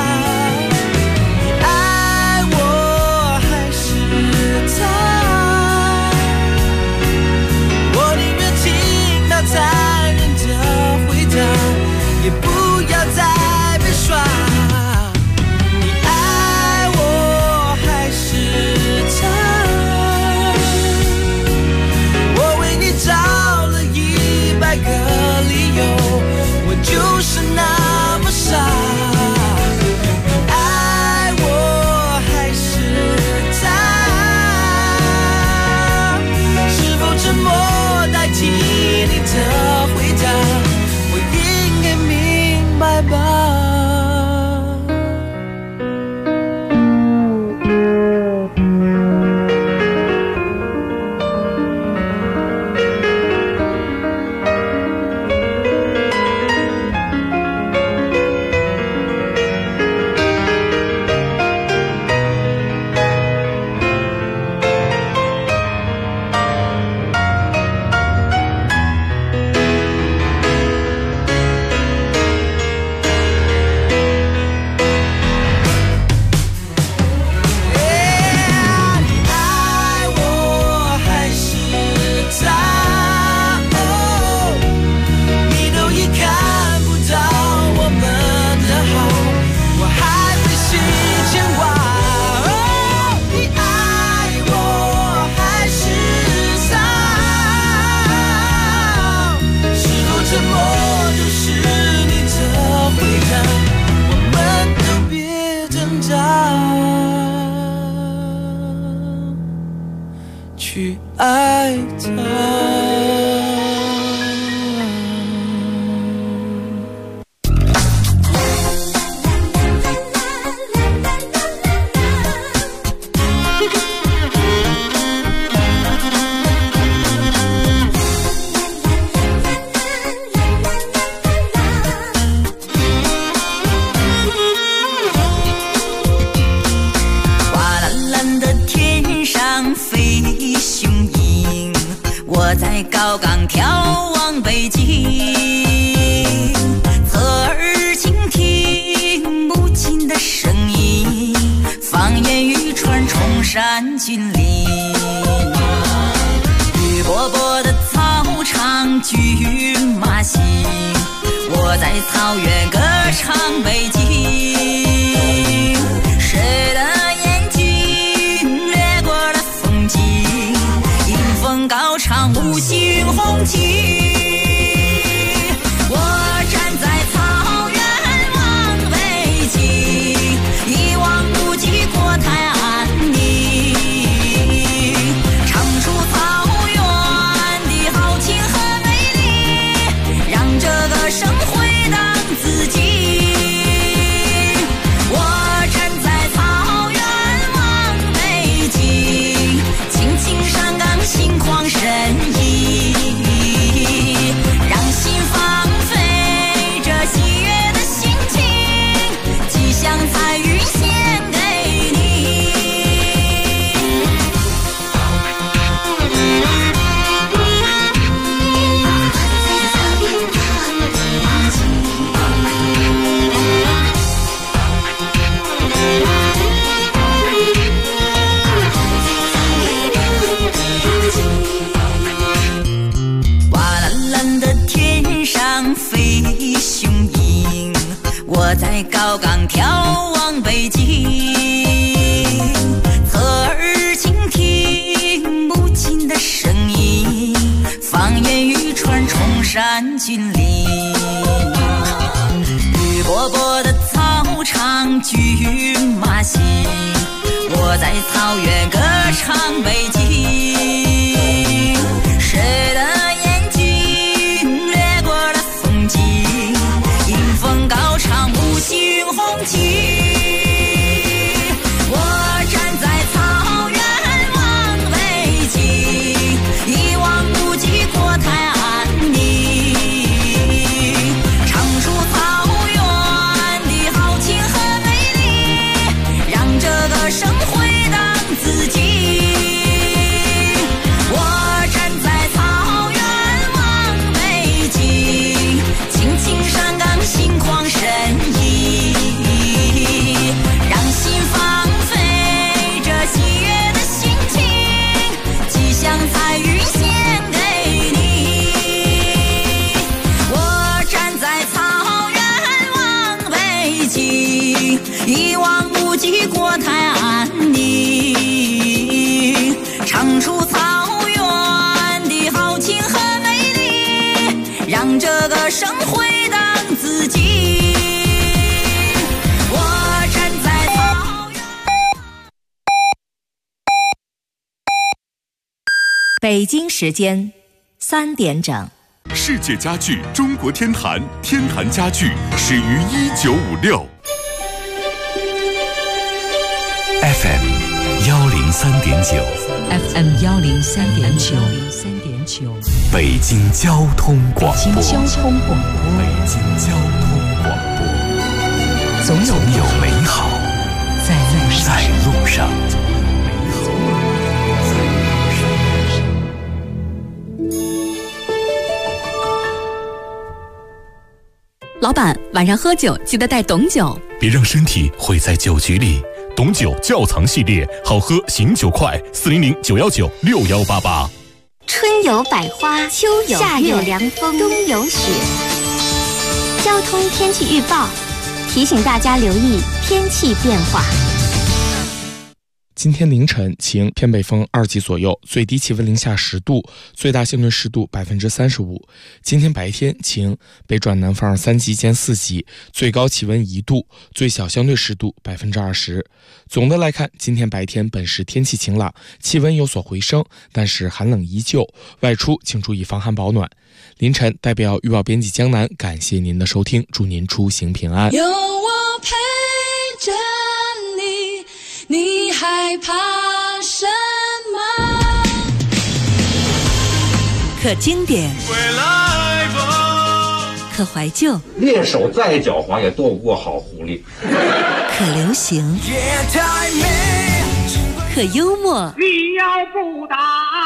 去爱他。 我在高岗眺望北京，侧耳倾听母亲的声音，方言语传崇山峻岭。绿波波的草场骏马行，我在草原歌唱北京。谁的眼睛掠过了风景，迎风高唱五星红旗。我站在草原望北京，一望无际国泰安宁，唱出草原的豪情和美丽，让这个生回荡自己。我站在草原望北京，青青山岗心旷神怡，让心放飞这喜悦的心情，吉祥彩云献给你。哇蓝蓝的天上飞雄鹰，我在高岗眺望北京，侧耳倾听母亲的声音，方言语传崇山峻岭。绿波波的草场骏马行，我在草原歌唱北京。谁的眼睛掠过了风景，迎风高唱五星红旗。我站在草原望北京，一望无际国泰安宁，唱出草原的豪情和美丽，让这个生回荡自己。我站在草原望北京，青青山岗心旷神怡，让心放飞这喜悦的心情，吉祥彩云献给你。我站在草原望北京，一望无际国泰安宁，唱出草原的豪情和美丽，让这个生回荡自己。我站在草原。 北京时间3点整。 世界家具中国天坛，天坛家具始于1956。 FM 103.9 FM 103.9， 北京交通广播。 北京交通广播。 北京交通广播。总有美好在路上。 老板，晚上喝酒记得带董酒， 别让身体毁在酒局里。董酒窖藏系列，好喝醒酒快，400-919-6188。 春有百花，秋有夏有凉风，冬有雪。交通天气预报提醒大家留意天气变化。 今天凌晨晴，偏北风2级左右，最低气温零下10度，最大相对湿度35%。今天白天晴，北转南风3级兼4级，最高气温1度，最小相对湿度20%。总的来看，今天白天本市天气晴朗，气温有所回升，但是寒冷依旧，外出请注意防寒保暖。凌晨代表预报编辑江南，感谢您的收听，祝您出行平安。 有我陪着你，你害怕什么？ 可经典，可怀旧， 猎手再狡猾也斗不过好狐狸。 可流行，可幽默。 你要不打，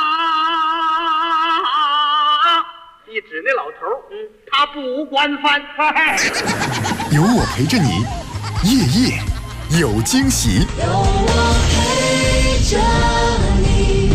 你指那老头，他不惯犯。 有我陪着你，夜夜有惊喜。 有我陪着你。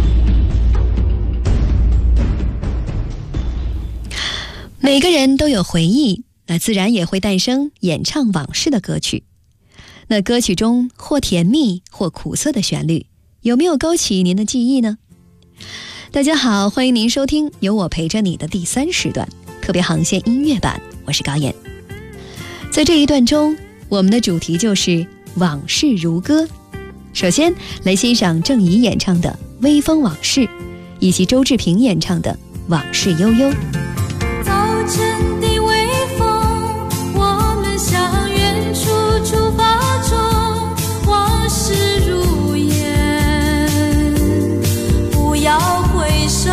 每个人都有回忆，那自然也会诞生演唱往事的歌曲。那歌曲中或甜蜜或苦涩的旋律，有没有勾起您的记忆呢？大家好，欢迎您收听有我陪着你的第3时段特别航线音乐版，我是高燕。在这一段中，我们的主题就是往事如歌。首先来欣赏郑怡演唱的《微风往事》，以及周志平演唱的《往事悠悠》。 早晨的微风，我们向远处出发中，往事如烟，不要回首。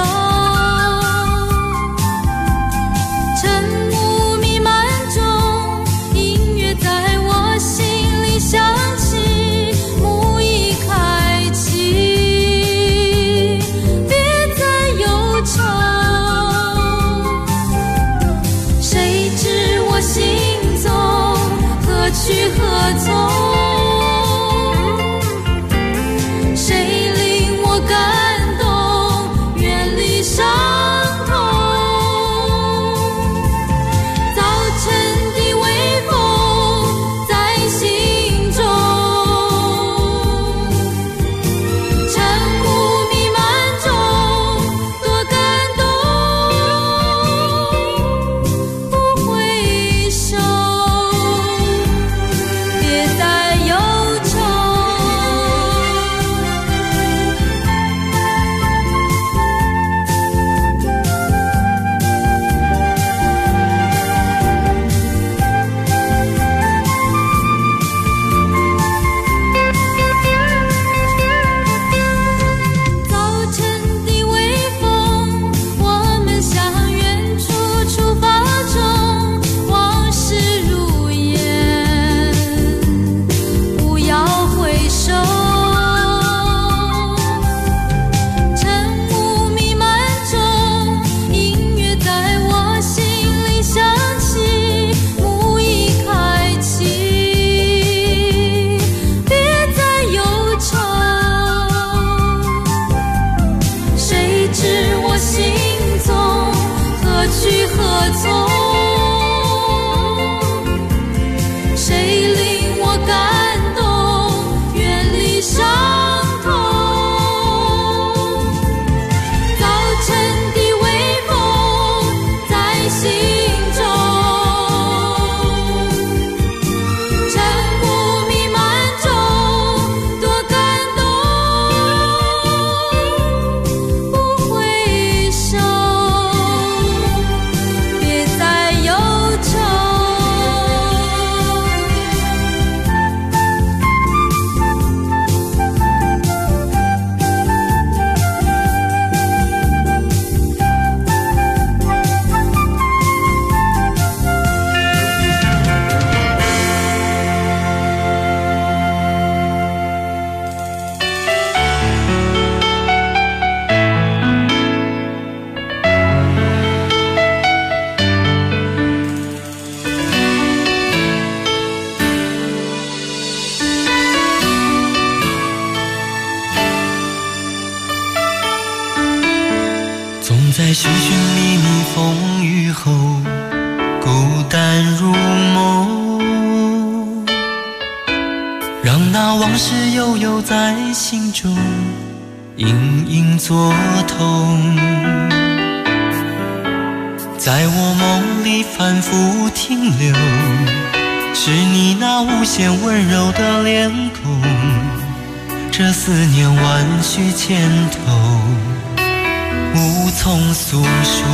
沉雾弥漫中，音乐在我心里响起，幕已开启，别再忧愁。谁知我心中何去何从？谁令我感动，远离伤痛？早晨的微风在心中，晨雾弥漫中，多感动。不回首，别再忧愁。早晨的微风，我们向远处出发中，往事如烟，不要回首。晨雾弥漫中，音乐在我心里响起，幕已开启，别再忧愁。谁知我心中何去何从？谁令我感动，远离伤痛？早晨的微风在心中，晨雾弥漫中，多感动。不回首，别再忧愁。 总在寻寻觅觅风雨后，孤单如梦，让那往事悠悠在心中隐隐作痛，在我梦里反复停留，是你那无限温柔的脸孔，这思念万绪千头，无从诉说。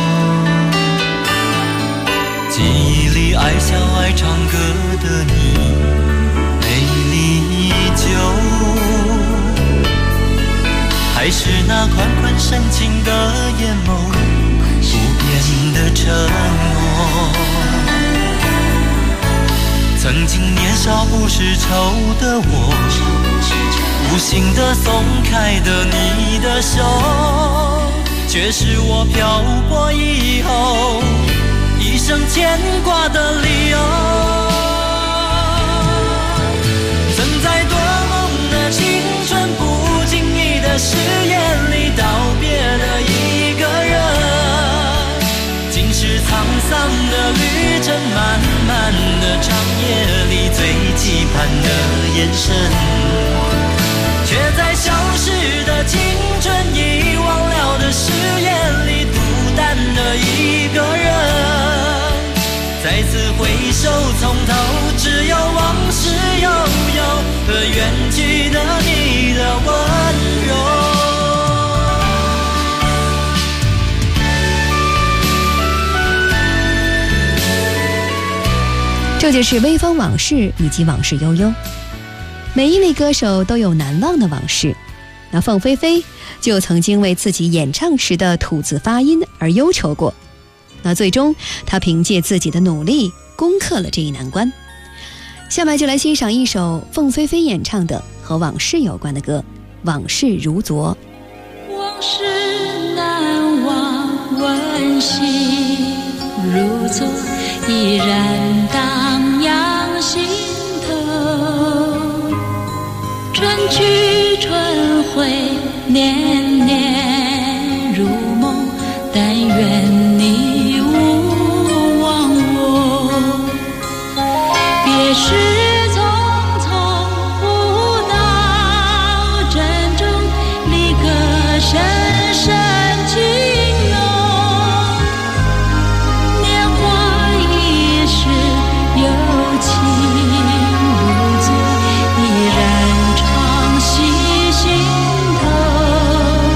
记忆里爱笑爱唱歌的你，美丽依旧，还是那款款深情的眼眸，不变的承诺。曾经年少不识愁的我，无心的松开的你的手，却是我漂泊以后一生牵挂的理由。曾在多梦的青春不经意的誓言里道别的一个人，竟是沧桑的旅程，漫漫的长夜里最期盼的眼神，却在消失的青春遗忘了的誓言里孤单的一个人。再次回首从头，只有往事悠悠和远去的你的温柔。 这就是微风往事以及往事悠悠。每一位歌手都有难忘的往事，那凤飞飞就曾经为自己演唱时的吐字发音而忧愁过。那最终他凭借自己的努力攻克了这一难关。下面就来欣赏一首凤飞飞演唱的和往事有关的歌《往事如昨》。 往事难忘，温馨如昨，依然荡漾心头。春去春回，年年如梦，但愿你勿忘我。别时匆匆，不到珍重，离歌深深情浓。年华易逝，有情如昨，依然常系心头。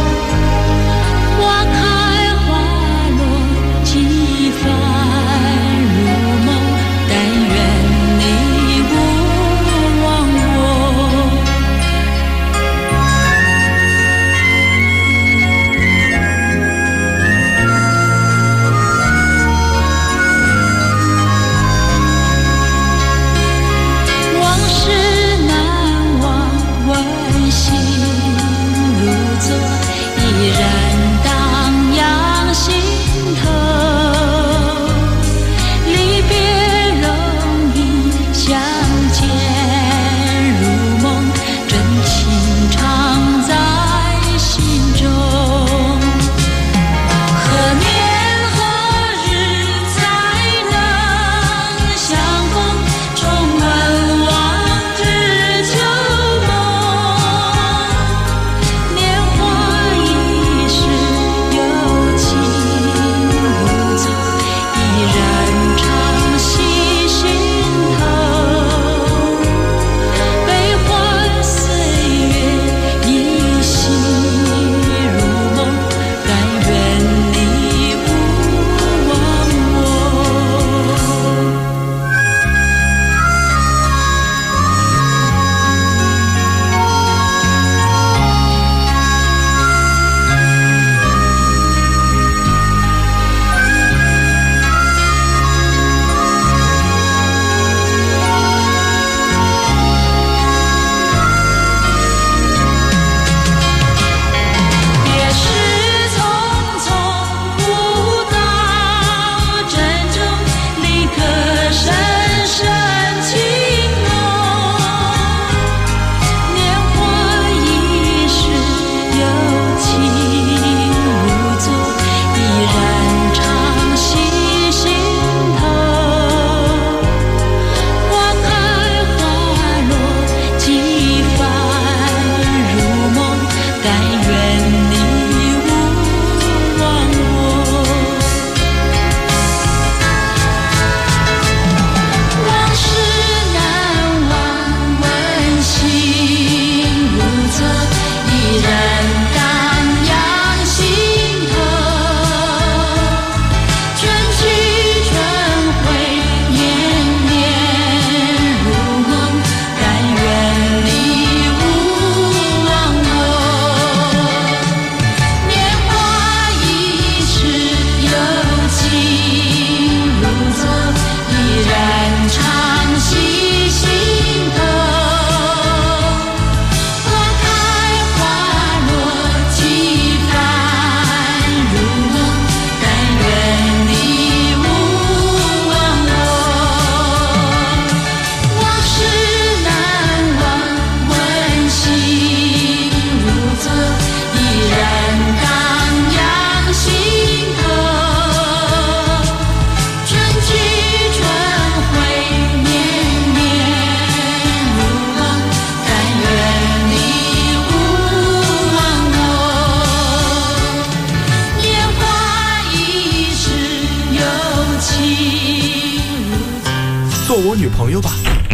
我女朋友吧。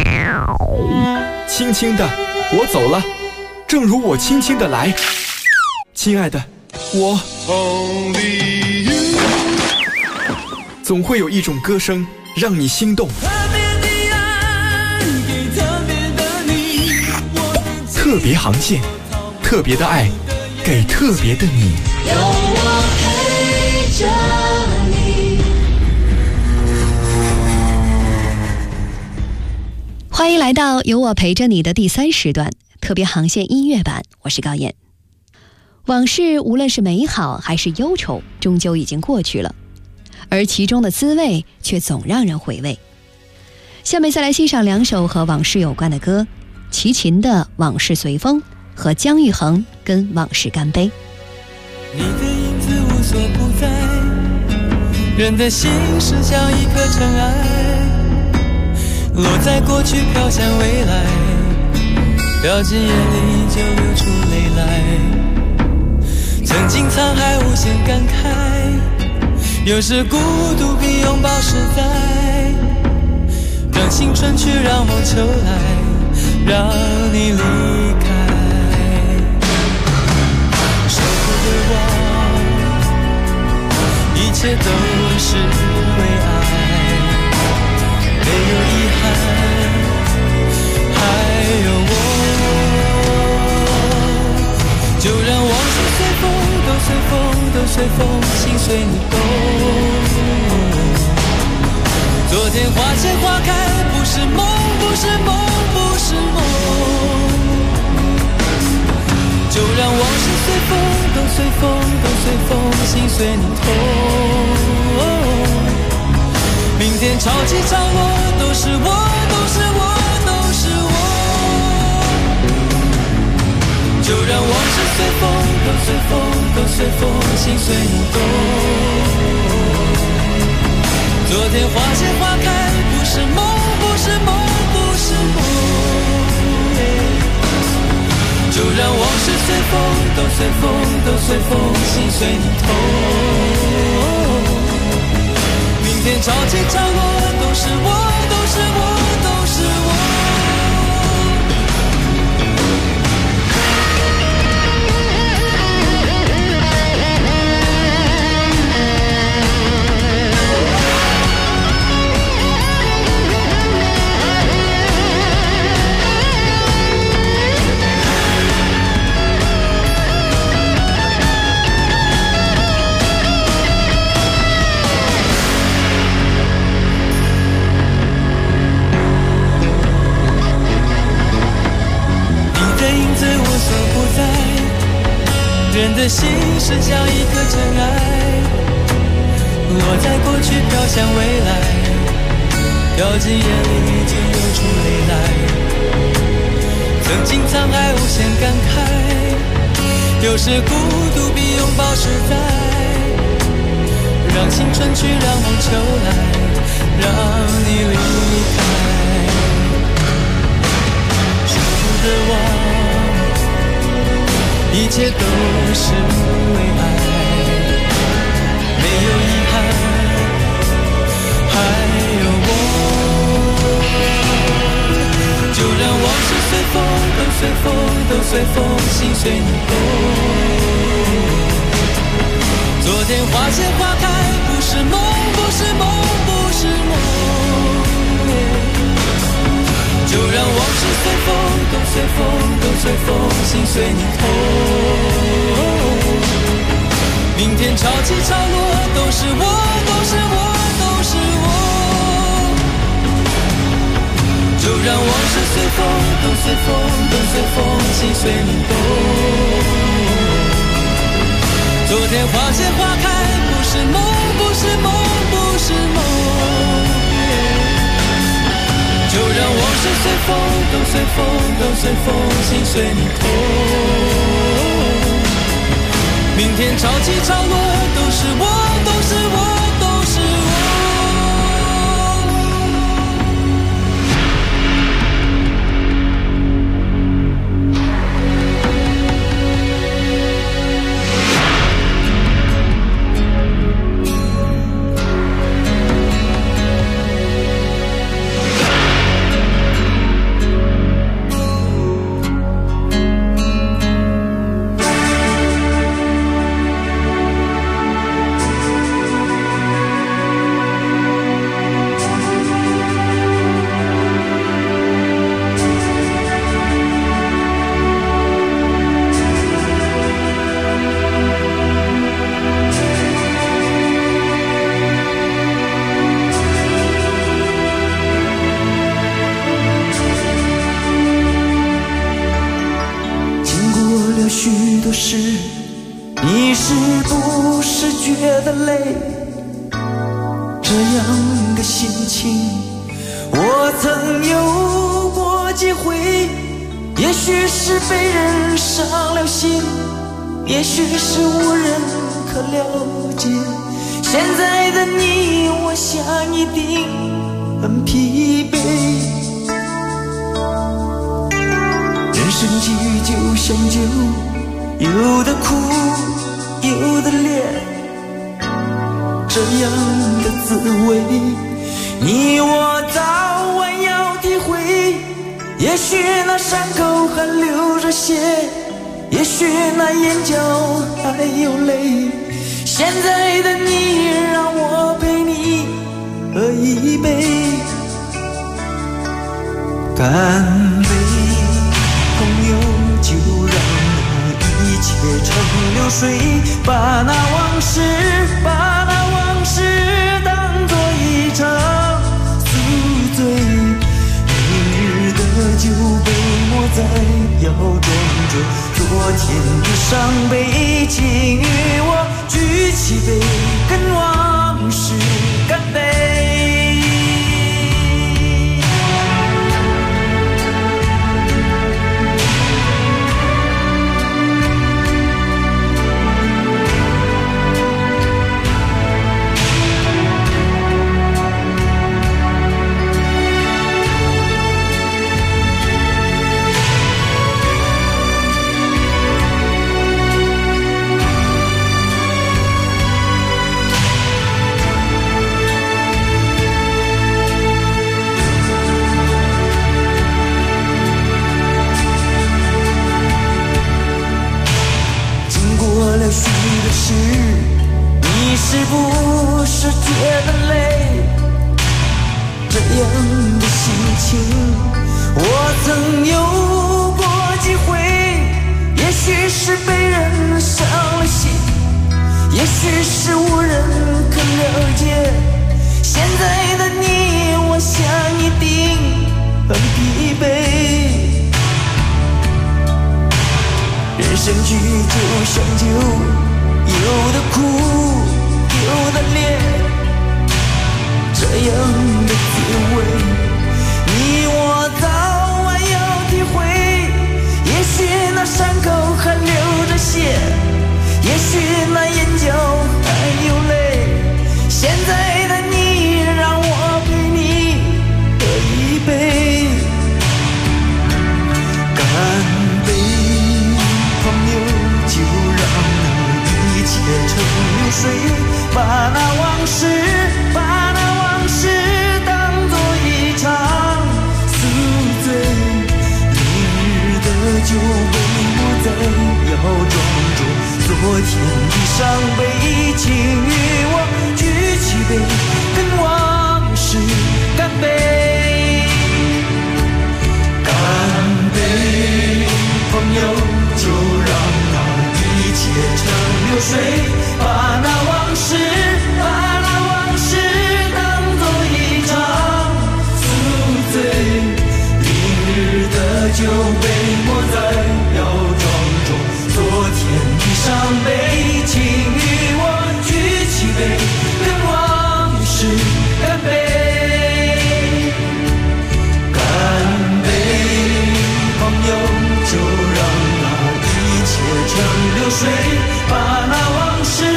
轻轻的，我走了，正如我轻轻的来。亲爱的，我总会有一种歌声让你心动。特别航线，特别的爱，给特别的你。 有我陪着你。 欢迎来到有我陪着你的第3时段特别航线音乐版，我是高燕。往事无论是美好还是忧愁，终究已经过去了，而其中的滋味却总让人回味。下面再来欣赏2首和往事有关的歌，齐秦的《往事随风》和姜育恒跟《往事干杯》。 你的影子无所不在，人的心是像一颗尘埃，落在过去飘向未来，掉进眼里就流出泪来。曾经沧海无限感慨，有时孤独比拥抱实在，让青春去，让梦秋来，让你离开。守护的我，一切都是为爱，没有遗憾，还有我，就让往事随风，都随风，都随风，心随你动。昨天花谢花开，不是梦，不是梦，不是梦，就让往事随风，都随风，都随风，心随你痛。明天潮起潮落，都是我，都是我，都是我，就让往事随风，都随风，都随风，心随你动。昨天花谢花开，不是梦，不是梦，不是梦，就让往事随风，都随风，都随风，心随你痛。明天潮起潮落，都是我，都是我，都是我。人的心是像一颗尘埃，落在过去飘向未来，掉进眼里就流出泪来。曾经沧海无限感慨，有时孤独比拥抱实在，让青春去，让梦秋来，让你离开。守护的我，一切都是为爱，没有遗憾，还有我，就让往事随风，都随风，都随风，心随你动。昨天花谢花开，不是梦，不是梦，不是梦，就让往事随风，都随风，都随风，心随你痛。明天潮起潮落，都是我，都是我，都是我，就让往事随风，都随风，都随风，心随你动。昨天花谢花开，不是梦，不是梦，不是梦，就让往事随风，都随风，都随风，心随你痛。明天潮起潮落，都是我，都是我，都是我。 了许多事，你是不是觉得累？这样的心情我曾有过几回，也许是被人伤了心，也许是无人可了解。现在的你我想一定很疲惫，人生际遇就像酒，有的苦有的烈，这样的滋味你我早晚要体会。也许那伤口还流着血，也许那眼角还有泪，现在的你让我陪你喝一杯，干杯朋友，就让那一切成流水，把那往事当作一场宿醉，明日的酒杯莫再摇装着昨天的伤悲，请与我举起杯，跟往事干杯。你是不是觉得累？这样的心情我曾有过几回，也许是被人伤了心，也许是无人可了解。现在的你我想一定很疲惫，人生剧就像酒，有的苦有的烈，这样的滋味你我早晚要体会。也许那伤口还流着血，也许那眼角还有泪，现在的你让我陪你喝一杯，干杯朋友，就让那一切成流水，把那往事当作一场宿醉，明日的酒杯莫再摇装着昨天的伤悲，请与我举起杯，跟往事干杯，干杯朋友，就让那一切成流水，把那往事当作一场宿醉，明日的酒杯莫再摇装着昨天的伤悲，请与我举起杯，跟往事干杯，干杯朋友，就让那一切成流水，把那往事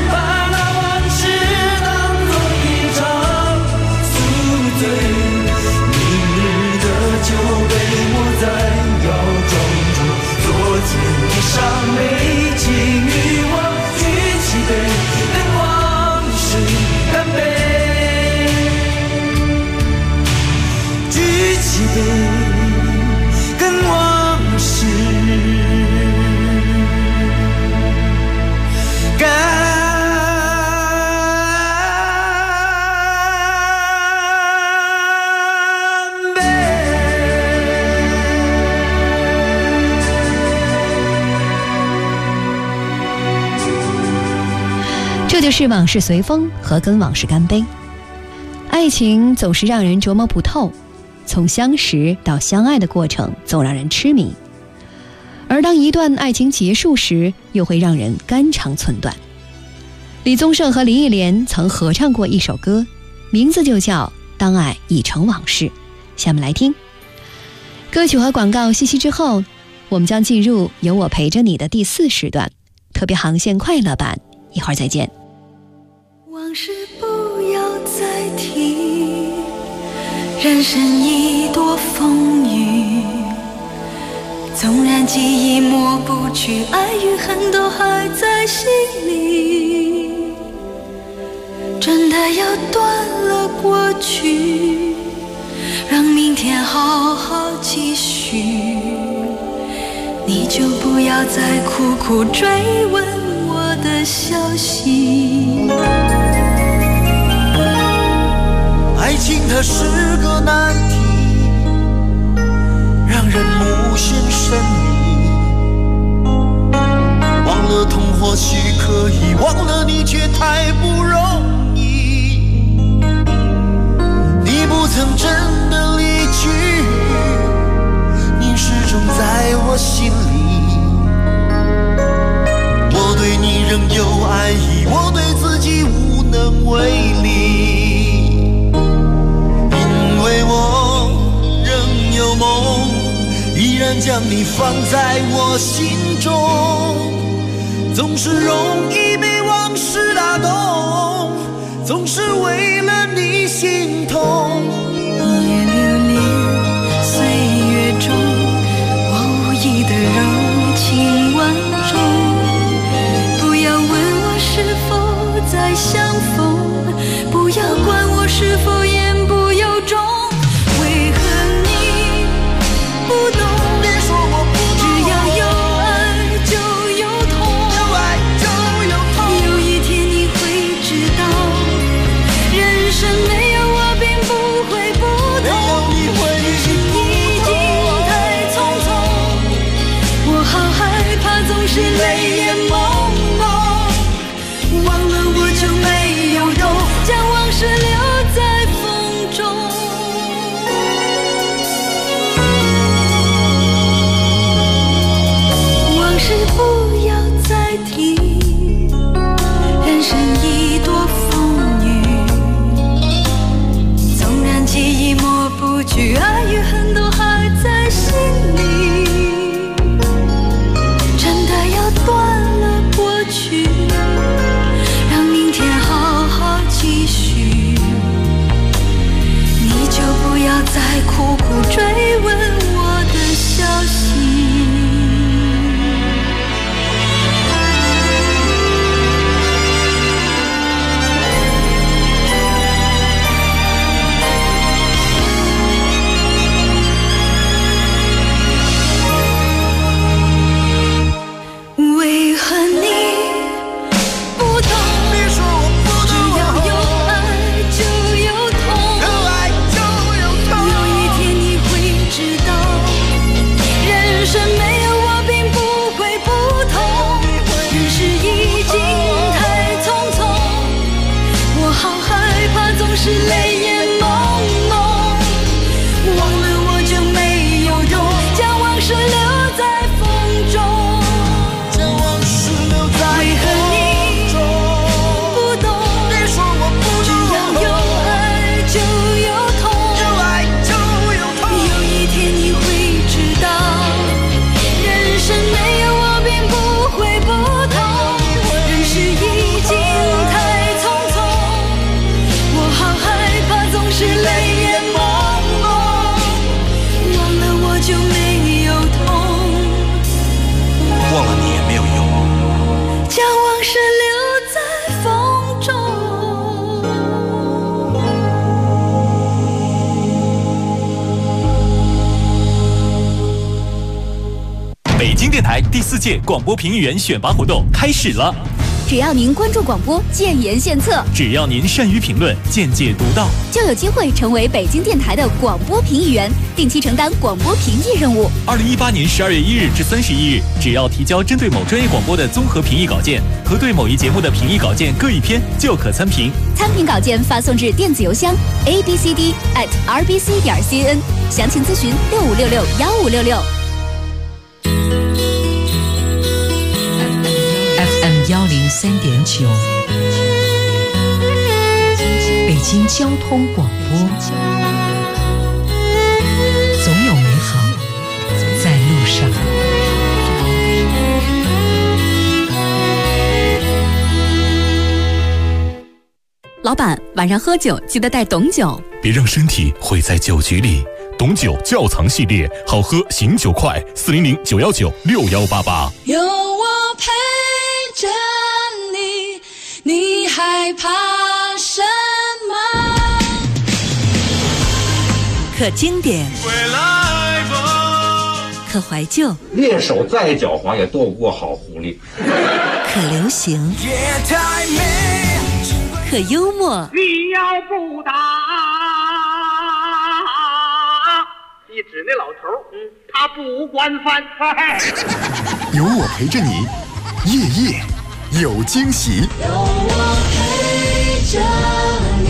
当作一场宿醉，明日的酒杯莫再摇装着昨天的伤悲，请与我举起杯，跟往事干杯，举起杯，跟往事干。 这就是往事随风和跟往事干杯。爱情总是让人琢磨不透，从相识到相爱的过程总让人痴迷。 而当一段爱情结束时，又会让人肝肠寸断。李宗盛和林忆莲曾合唱过一首歌，名字就叫《当爱已成往事》。下面来听歌曲和广告信息之后，我们将进入有我陪着你的第4时段，特别航线快乐版，一会儿再见。 往事不要再提，人生已多风雨，纵然记忆抹不去，爱与恨都还在心里，真的要断了过去，让明天好好继续，你就不要再苦苦追问我的消息。 爱情它是个难题，让人无限神秘，忘了痛或许可以，忘了你却太不容易。你不曾真的离去，你始终在我心里，我对你仍有爱意，我对自己无能为力，因为我仍有梦，依然将你放在我心中，总是容易被往事打动，总是为了你心痛。 夜流连岁月中，我无意的柔情万种，不要问我是否再相逢，不要管我是否言不由衷，为何你不懂？ 别说我不懂， 只要有爱就有痛， 有爱就有痛， 有一天你会知道，人生没有我并不会不同，只是已经太匆匆，我好害怕总是泪眼朦胧，忘了我就没有用，将往事留在风中。往事不要再提，人生已多风雨，纵然记忆抹不去，爱与恨都还在心里，真的要断了过去，让明天好好继续，你就不要再苦苦追问我的消息。为何你不懂？ 别说我不懂， 只要有爱就有痛， 有爱就有痛， 有一天你会知道，人生没有我并不会不同，人世已经太匆匆，我好害怕总是泪眼朦胧，忘了我就没有用，将往事留在风中。为何你不懂？ 别说我不懂， 只要有爱就有痛， 有爱就有痛， 有一天你会知道，人生没有我并不会不同，人世已经太匆匆，我好害怕总是泪眼朦胧，忘了我就没有痛， 忘了你也没有用， 将往事留在风中。 北京电台第4届广播评议员选拔活动开始了。 只要您关注广播，建言献策； 只要您善于评论，见解独到， 就有机会成为北京电台的广播评议员，定期承担广播评议任务。 2018年12月1日至31日，只要提交针对某专业广播的综合评议稿件和对某一节目的评议稿件各一篇，就可参评。 参评稿件发送至电子邮箱 abcd@rbc.cn，详情咨询65661566。 103.9，北京交通广播，总有美好在路上。 老板，晚上喝酒记得带董酒， 别让身体毁在酒局里。董酒窖藏系列，好喝醒酒快，400-919-6188。 有我陪着你，你害怕什么？ 可经典，可怀旧， 猎手再狡猾也斗不过好狐狸。 可流行，可幽默。 你要不打，你指那老头，他不惯犯。 有我陪着你，夜夜有惊喜。 有我陪着你。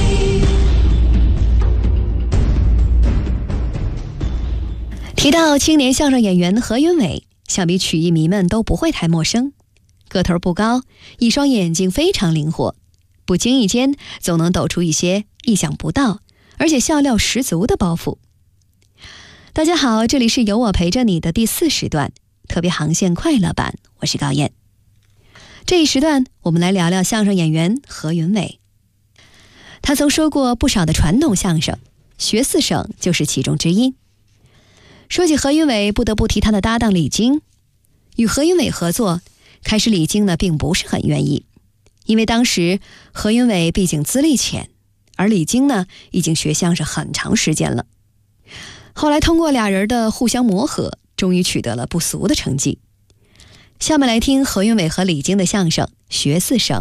提到青年相声演员何云伟，想必曲艺迷们都不会太陌生。个头不高，一双眼睛非常灵活，不经意间总能抖出一些意想不到而且笑料十足的包袱。大家好，这里是有我陪着你的第4时段特别航线快乐版，我是高燕。这一时段我们来聊聊相声演员何云伟。他曾说过不少的传统相声，学4省就是其中之一。说起何云伟，不得不提他的搭档李菁。与何云伟合作，开始李菁呢并不是很愿意，因为当时何云伟毕竟资历浅，而李菁呢已经学相声很长时间了。后来通过俩人的互相磨合，终于取得了不俗的成绩。下面来听何云伟和李菁的相声《学4省》。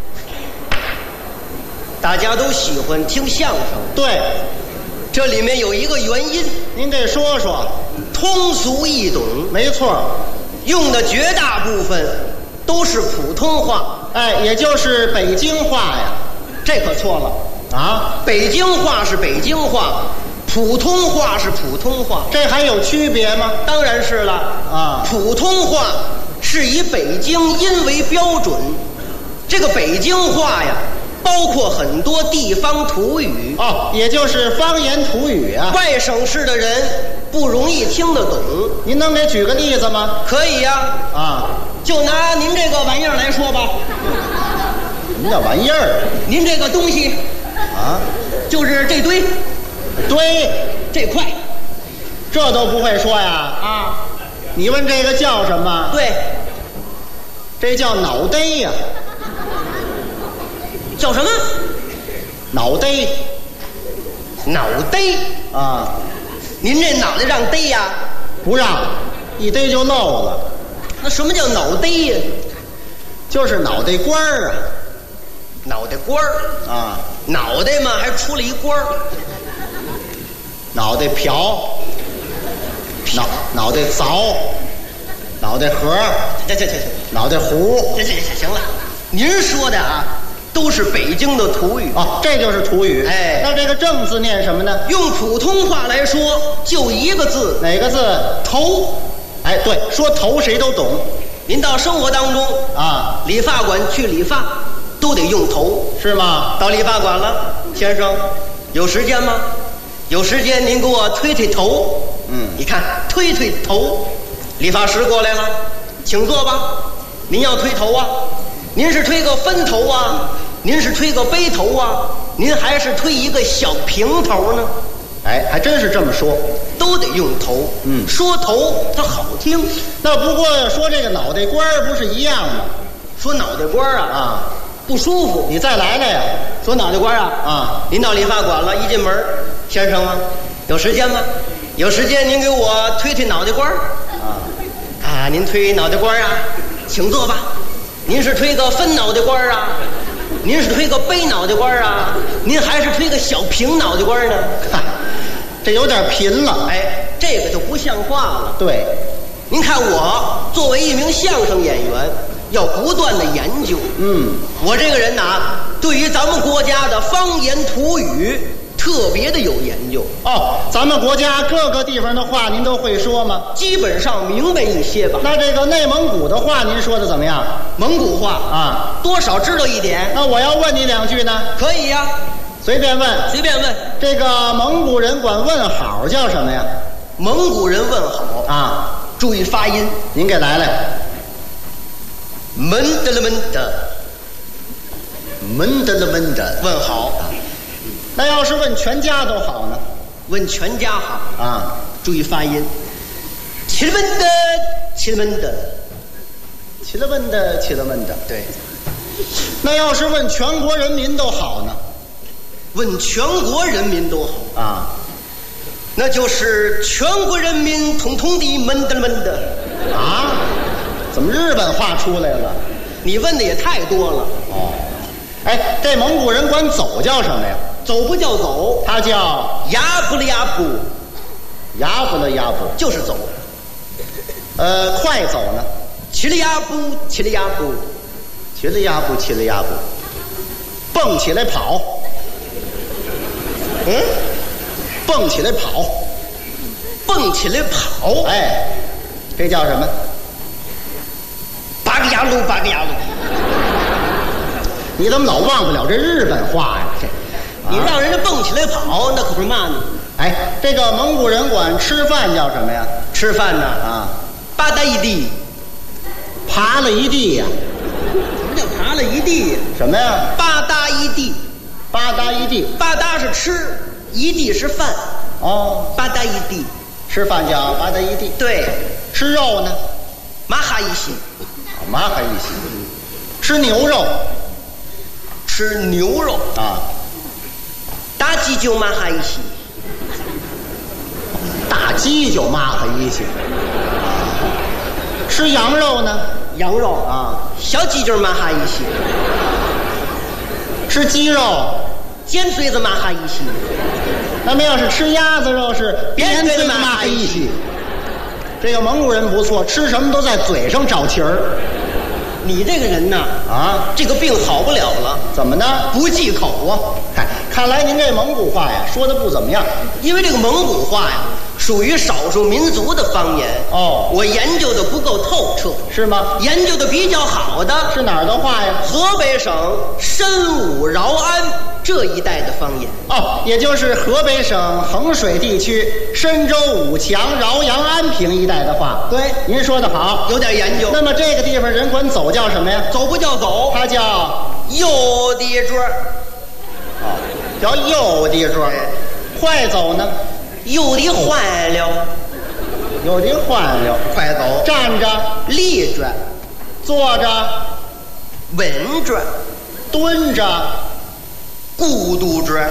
大家都喜欢听相声，对，这里面有一个原因，您得说说。通俗易懂，没错，用的绝大部分都是普通话，也就是北京话呀。这可错了啊！北京话是北京话，普通话是普通话，这还有区别吗？当然是了啊！普通话是以北京音为标准，这个北京话呀，包括很多地方土语也就是方言土语啊。外省市的人不容易听得懂。您能给举个例子吗？可以呀。就拿您这个玩意儿来说吧。什么叫玩意儿？您这个东西就是这堆。这块，这都不会说呀？你问这个叫什么？对，这叫脑袋呀。叫什么？脑袋。脑袋啊！您这脑袋让逮呀？不让，一逮就漏了。那什么叫脑袋呀？就是脑袋瓜儿啊。脑袋瓜儿啊，脑袋嘛还出了一官儿。脑袋瓢，脑袋凿，脑袋盒，行，脑袋糊，行了。您说的都是北京的土语这就是土语。那这个正字念什么呢？用普通话来说，就一个字，哪个字？头。对，说头谁都懂。您到生活当中理发馆去理发都得用头，是吗？到理发馆了，先生，有时间吗？有时间您给我推推头。你看推推头，理发师过来了，请坐吧。您要推头啊？您是推个分头啊？您是推个背头啊？您还是推一个小平头呢？还真是这么说，都得用头。说头它好听。那不过说这个脑袋瓜不是一样吗？说脑袋瓜不舒服，你再来呀。说脑袋瓜您到理发馆了，一进门，先生啊，有时间吗？有时间您给我推推脑袋瓜您推脑袋瓜请坐吧。您是推个分脑袋瓜您是推个背脑袋瓜您还是推个小平脑袋瓜呢？这有点贫了。这个就不像话了。对，您看我作为一名相声演员，要不断的研究。我这个人对于咱们国家的方言土语特别的有研究。 哦，咱们国家各个地方的话您都会说吗？ 基本上明白一些吧。 那这个内蒙古的话您说的怎么样？ 蒙古话啊， 多少知道一点。 那我要问你2句呢？ 可以呀， 随便问。 随便问。 这个蒙古人管问好叫什么呀？ 蒙古人问好啊， 注意发音。 您给来门的了门的，门的了门的，问好。 那要是问全家都好呢？ 问全家好啊， 注意发音。起了门的，起了门的， 起了门的，起了门的。 对。 那要是问全国人民都好呢？ 问全国人民都好啊， 那就是全国人民统统的门的门的啊。怎么日本话出来了？ 你问的也太多了。 哦，哎，这蒙古人管走叫什么呀？ 走不叫走， 它叫呀不了呀不， 呀不了呀不， 就是走。 快走呢？ 起了呀不，起了呀不， 起了呀不，起了呀不，蹦起来跑。蹦起来跑， 蹦起来跑。 哎，这叫什么？ 八个牙路，八个牙路。 你怎么老忘不了这日本话呀？ 你让人家蹦起来跑，那可不是嘛呢？ 哎，这个蒙古人管吃饭叫什么呀？ 吃饭呢啊， 吧嗒一地， 爬了一地呀。 什么叫爬了一地呀？ 什么呀？ 吧嗒一地， 吧嗒一地， 吧嗒是吃，一地是饭。 哦， 吧嗒一地， 吃饭叫吧嗒一地。 对， 吃肉呢？ 麻哈一西， 麻哈一西。吃牛肉， 吃牛肉啊。 大鸡就麻哈一西， 大鸡就麻哈一西。吃羊肉呢？ 羊肉啊， 小鸡就麻哈一西。 吃鸡肉， 尖嘴子麻哈一西。 那么要是吃鸭子肉是扁嘴子麻哈一西。这个蒙古人不错，吃什么都在嘴上找气儿。 你这个人呐， 啊， 这个病好不了了。 怎么呢？ 不忌口啊！ 嗨，看来您这蒙古话呀说的不怎么样。 因为这个蒙古话呀属于少数民族的方言。 哦， 我研究的不够透彻。 是吗？ 研究的比较好的是哪儿的话呀？ 河北省申武饶安这一带的方言。 哦，也就是河北省衡水地区深州武强饶阳安平一带的话。 对， 您说的好， 有点研究。 那么这个地方人管走叫什么呀？ 走不叫走， 它叫右地桌。 哦，叫右地桌。快走呢？ 右地换了， 右地换了。 快走。 站着立着， 坐着稳着， 蹲着咕嘟着，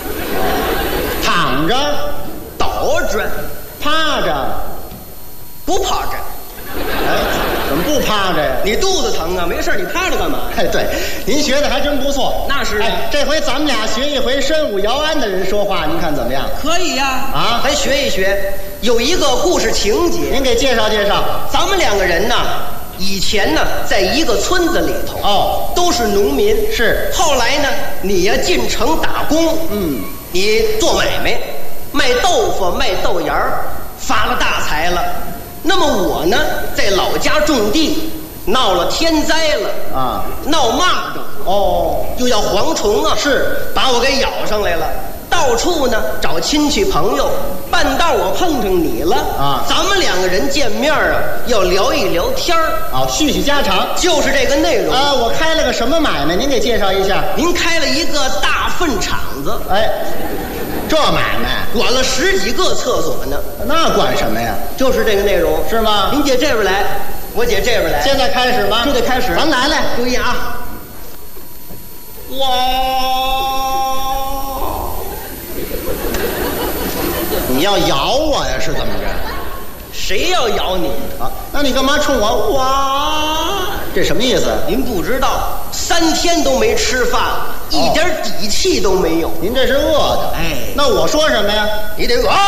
躺着倒着， 趴着不趴着。 哎，怎么不趴着呀？ 你肚子疼啊？没事，你趴着干嘛？ 哎，对，您学的还真不错。 那是。 哎，这回咱们俩学一回申武饶安的人说话，您看怎么样？ 可以呀。 啊， 咱学一学。有一个故事情节， 您给介绍介绍。 咱们2个人呢，以前呢，在一个村子里头， 哦， 都是农民。 是。 后来呢，你呀进城打工，你做买卖，卖豆腐、卖豆芽儿，发了大财了。那么我呢，在老家种地，闹了天灾了啊， 闹蚂蚱， 哦， 又要蝗虫啊， 是把我给咬上来了。到处呢找亲戚朋友，半道我碰上你了啊！ 咱们2个人见面啊，要聊一聊天儿啊，叙叙家常， 就是这个内容啊。我开了个什么买卖？您给介绍一下。 您开了一个大粪场子， 哎，这买卖管了10几个厕所呢。 那管什么呀？ 就是这个内容， 是吗？ 您姐这边来，我姐这边来。 现在开始吗？ 就得开始。 咱来， 注意啊！哇！ 你要咬我呀？是怎么着？ 谁要咬你啊？那你干嘛冲我哇？这什么意思？ 您不知道，3天都没吃饭了，一点底气都没有。 您这是饿的。 哎， 那我说什么呀？ 你得啊！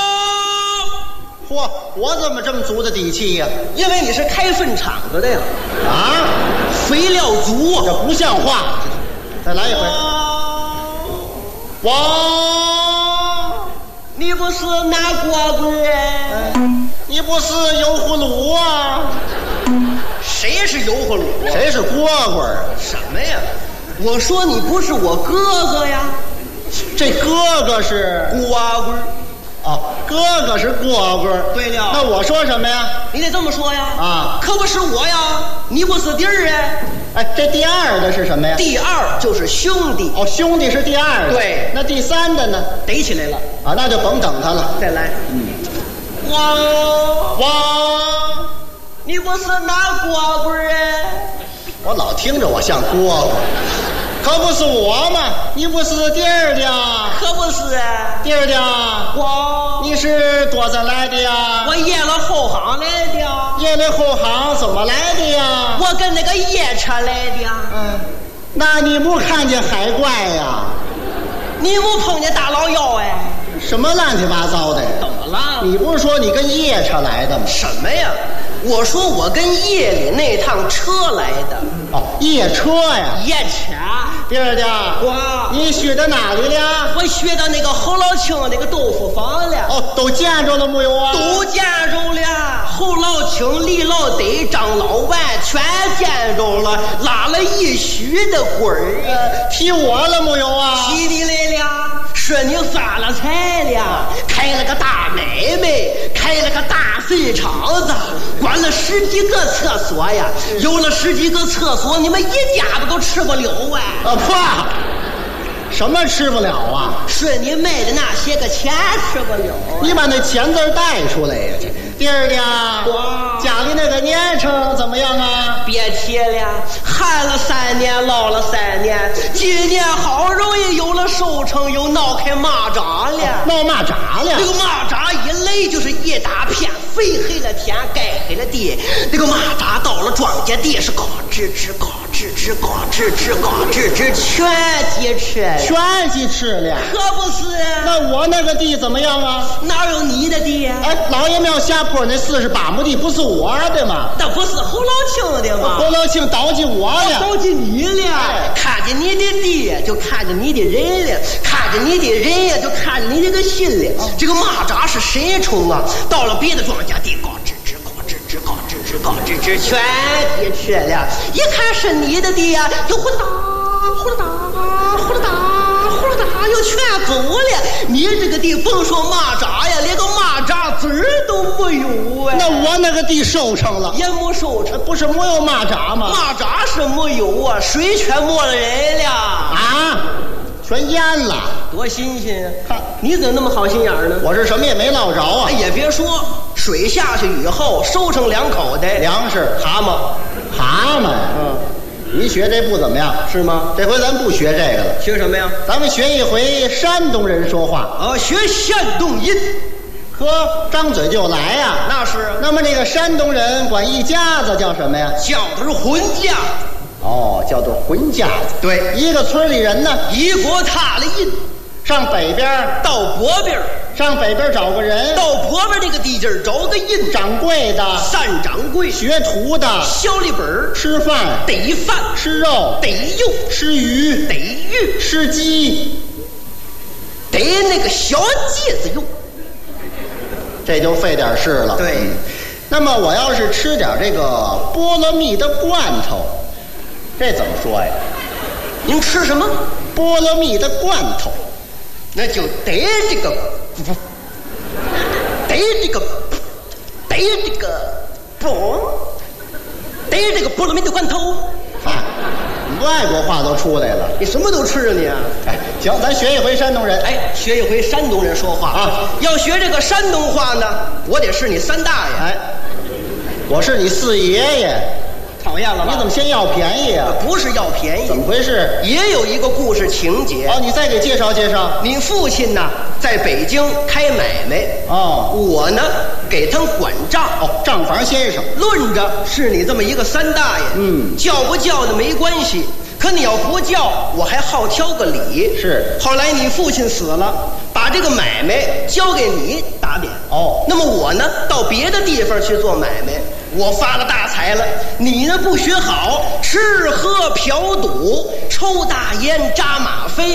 嚯，我怎么这么足的底气呀？ 因为你是开粪场子的呀。 啊， 肥料足啊， 这不像话。再来一回。哇！ 你不是拿锅棍儿？你不是油葫芦啊？谁是油葫芦？谁是锅棍儿？什么呀？我说你不是我哥哥呀？这哥哥是锅棍儿。哦，哥哥是锅棍儿。对了，那我说什么呀？你得这么说呀。啊，可不是我呀，你不是弟儿哎。哎，这第二的是什么呀？第二就是兄弟。哦，兄弟是第二的。对，那第三的呢？逮起来了。啊，那就甭等他了。再来。汪，你不是拿锅棍儿哎？我老听着我像锅棍。可不是我嘛，你不是弟儿的，可不是弟儿的，你是多少来的呀？我夜了后行来的。夜了后行怎么来的呀？我跟那个夜车来的。那你没看见海怪呀？你没碰见大老妖哎？什么乱七八糟的？怎么了？你不是说你跟夜车来的吗？什么呀？我说我跟夜里那趟车来的。哦，夜车呀，夜车。弟儿的，你学到哪里了？我学到那个侯老清那个豆腐坊了。哦，都见着了没有啊？都见着了。侯老清、李老得、张老万全见着了，拉了一须的棍儿。提我了没有啊？提你来了。说你发了财了，开了个大买卖，开了个大粪场子，关了10几个厕所呀。有了10几个厕所，你们一家子都吃不了啊！破，什么吃不了啊？说你卖的那些个钱吃不了。你把那钱字带出来呀！弟儿的，家里那个年成怎么样啊？别提了，旱了3年，涝了3年，今年好容易有了收成，又闹开蚂蚱了。闹蚂蚱了？这个蚂蚱一来就是一大片，肥黑了天，盖黑了地。那个蚂蚱到了庄稼地是嘎吱吱嘎吱吱嘎吱吱嘎吱吱，全鸡吃了。全鸡吃了？可不是。那我那个地怎么样啊？哪有你的地呀？哎，老爷庙下坡那48亩地不是我的吗？那不是侯老清的吗？侯老清倒进我了，倒进你了。看见你的地就看见你的人了，看见你的人呀就看见你这个心了。这个蚂蚱是神虫啊，到了别的庄稼地，嘎吱吱嘎吱吱嘎吱吱嘎吱吱，全给吃了。一看是你的地呀，就呼啦哒呼啦哒呼啦哒呼啦哒，又全走了。你这个地甭说蚂蚱呀，连个蚂蚱籽儿都没有啊。那我那个地收成了？也没收成。不是没有蚂蚱吗？蚂蚱是没有啊，水全没了人了啊，全淹了。多新鲜啊！看你怎么那么好心眼呢？我是什么也没捞着啊。也别说，水下去以后收成2口袋粮食。蛤蟆呀，你学这不怎么样是吗？这回咱不学这个了。学什么呀？咱们学一回山东人说话。学山东音。呵，张嘴就来呀。那是。那么这个山东人管一家子叫什么呀？叫的是混家。哦，叫做混家子。对，一个村里人呢，一国他的印。上北边到北边，上北边找个人，到北边这个地界找个印。掌柜的，3掌柜；学徒的，小里本；吃饭得饭，吃肉得肉，吃鱼得鱼，吃鸡得那个小鸡子肉。这就费点事了。对，那么我要是吃点这个菠萝蜜的罐头，这怎么说呀？您吃什么？菠萝蜜的罐头。那就得这个菠萝蜜的罐头。外国话都出来了，你什么都吃啊你啊！哎，行，咱学一回山东人。哎，学一回山东人说话啊！要学这个山东话呢，我得是你3大爷。哎，我是你4爷爷。讨厌了吧？你怎么先要便宜啊？不是要便宜，怎么回事？也有一个故事情节。哦，你再给介绍介绍。你父亲呢，在北京开买卖。哦，我呢，给他管账。哦，账房先生。论着是你这么一个3大爷。叫不叫的没关系，可你要不叫，我还好挑个理。是。后来你父亲死了，把这个买卖交给你打点。哦，那么我呢，到别的地方去做买卖。我发了大财了，你呢不学好，吃喝嫖赌，抽大烟，扎吗啡，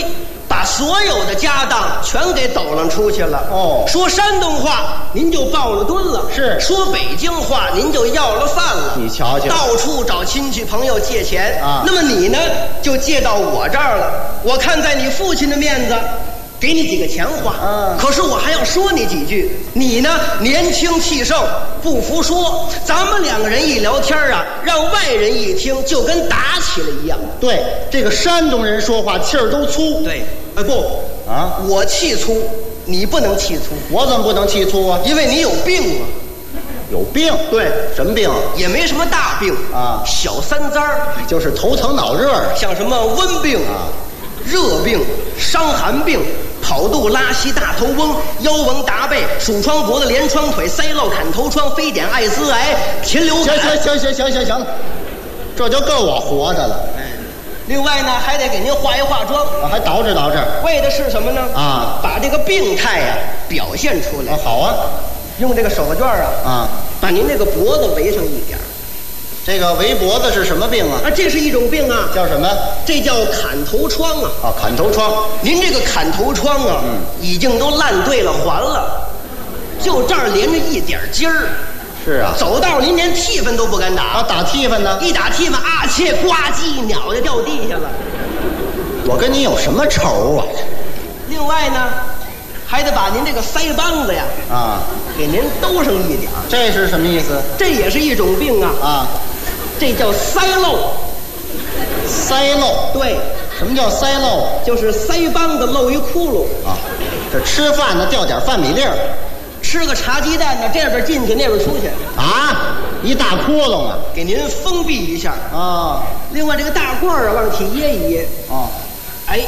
把所有的家当全给抖楞出去了。哦，说山东话您就抱了蹲了，是说北京话您就要了饭了。你瞧瞧，到处找亲戚朋友借钱啊。那么你呢，就借到我这儿了。我看在你父亲的面子，给你几个钱花。可是我还要说你几句。你呢，年轻气盛，不服说。咱们两个人一聊天啊，让外人一听就跟打起来一样。对，这个山东人说话气儿都粗。对，不啊，我气粗，你不能气粗。我怎么不能气粗啊？因为你有病啊。有病？对，什么病？也没什么大病啊，小三灾儿，就是头疼脑热，像什么温病啊、热病、伤寒病、跑肚、拉稀、大头翁、腰纹、达背、鼠疮、脖子、连疮腿、腮瘘、砍头疮、非典、艾滋癌、禽流感。行了，这就够我活的了。另外呢，还得给您化一化妆，还捯饬捯饬，为的是什么呢？啊，把这个病态呀表现出来。好啊，用这个手绢啊，把您这个脖子围上一点。这个围脖子是什么病啊？这是一种病啊，叫什么？这叫砍头疮啊！啊，砍头疮。您这个砍头疮啊，已经都烂对了环了，就这儿连着一点筋儿。是啊，走道您连替分都不敢打啊！打替分呢？一打替分，啊切，呱唧，鸟就掉地下了。我跟你有什么仇啊？另外呢，还得把您这个腮帮子呀，给您兜上一点。这是什么意思？这也是一种病啊！这叫腮漏。腮漏？对。什么叫腮漏？就是腮帮子漏一窟窿啊！这吃饭呢掉点饭米粒儿。吃个茶鸡蛋呢，这边进去那边出去啊，一大窟窿啊，给您封闭一下啊。另外这个大褂啊，往起掖一掖啊。哎，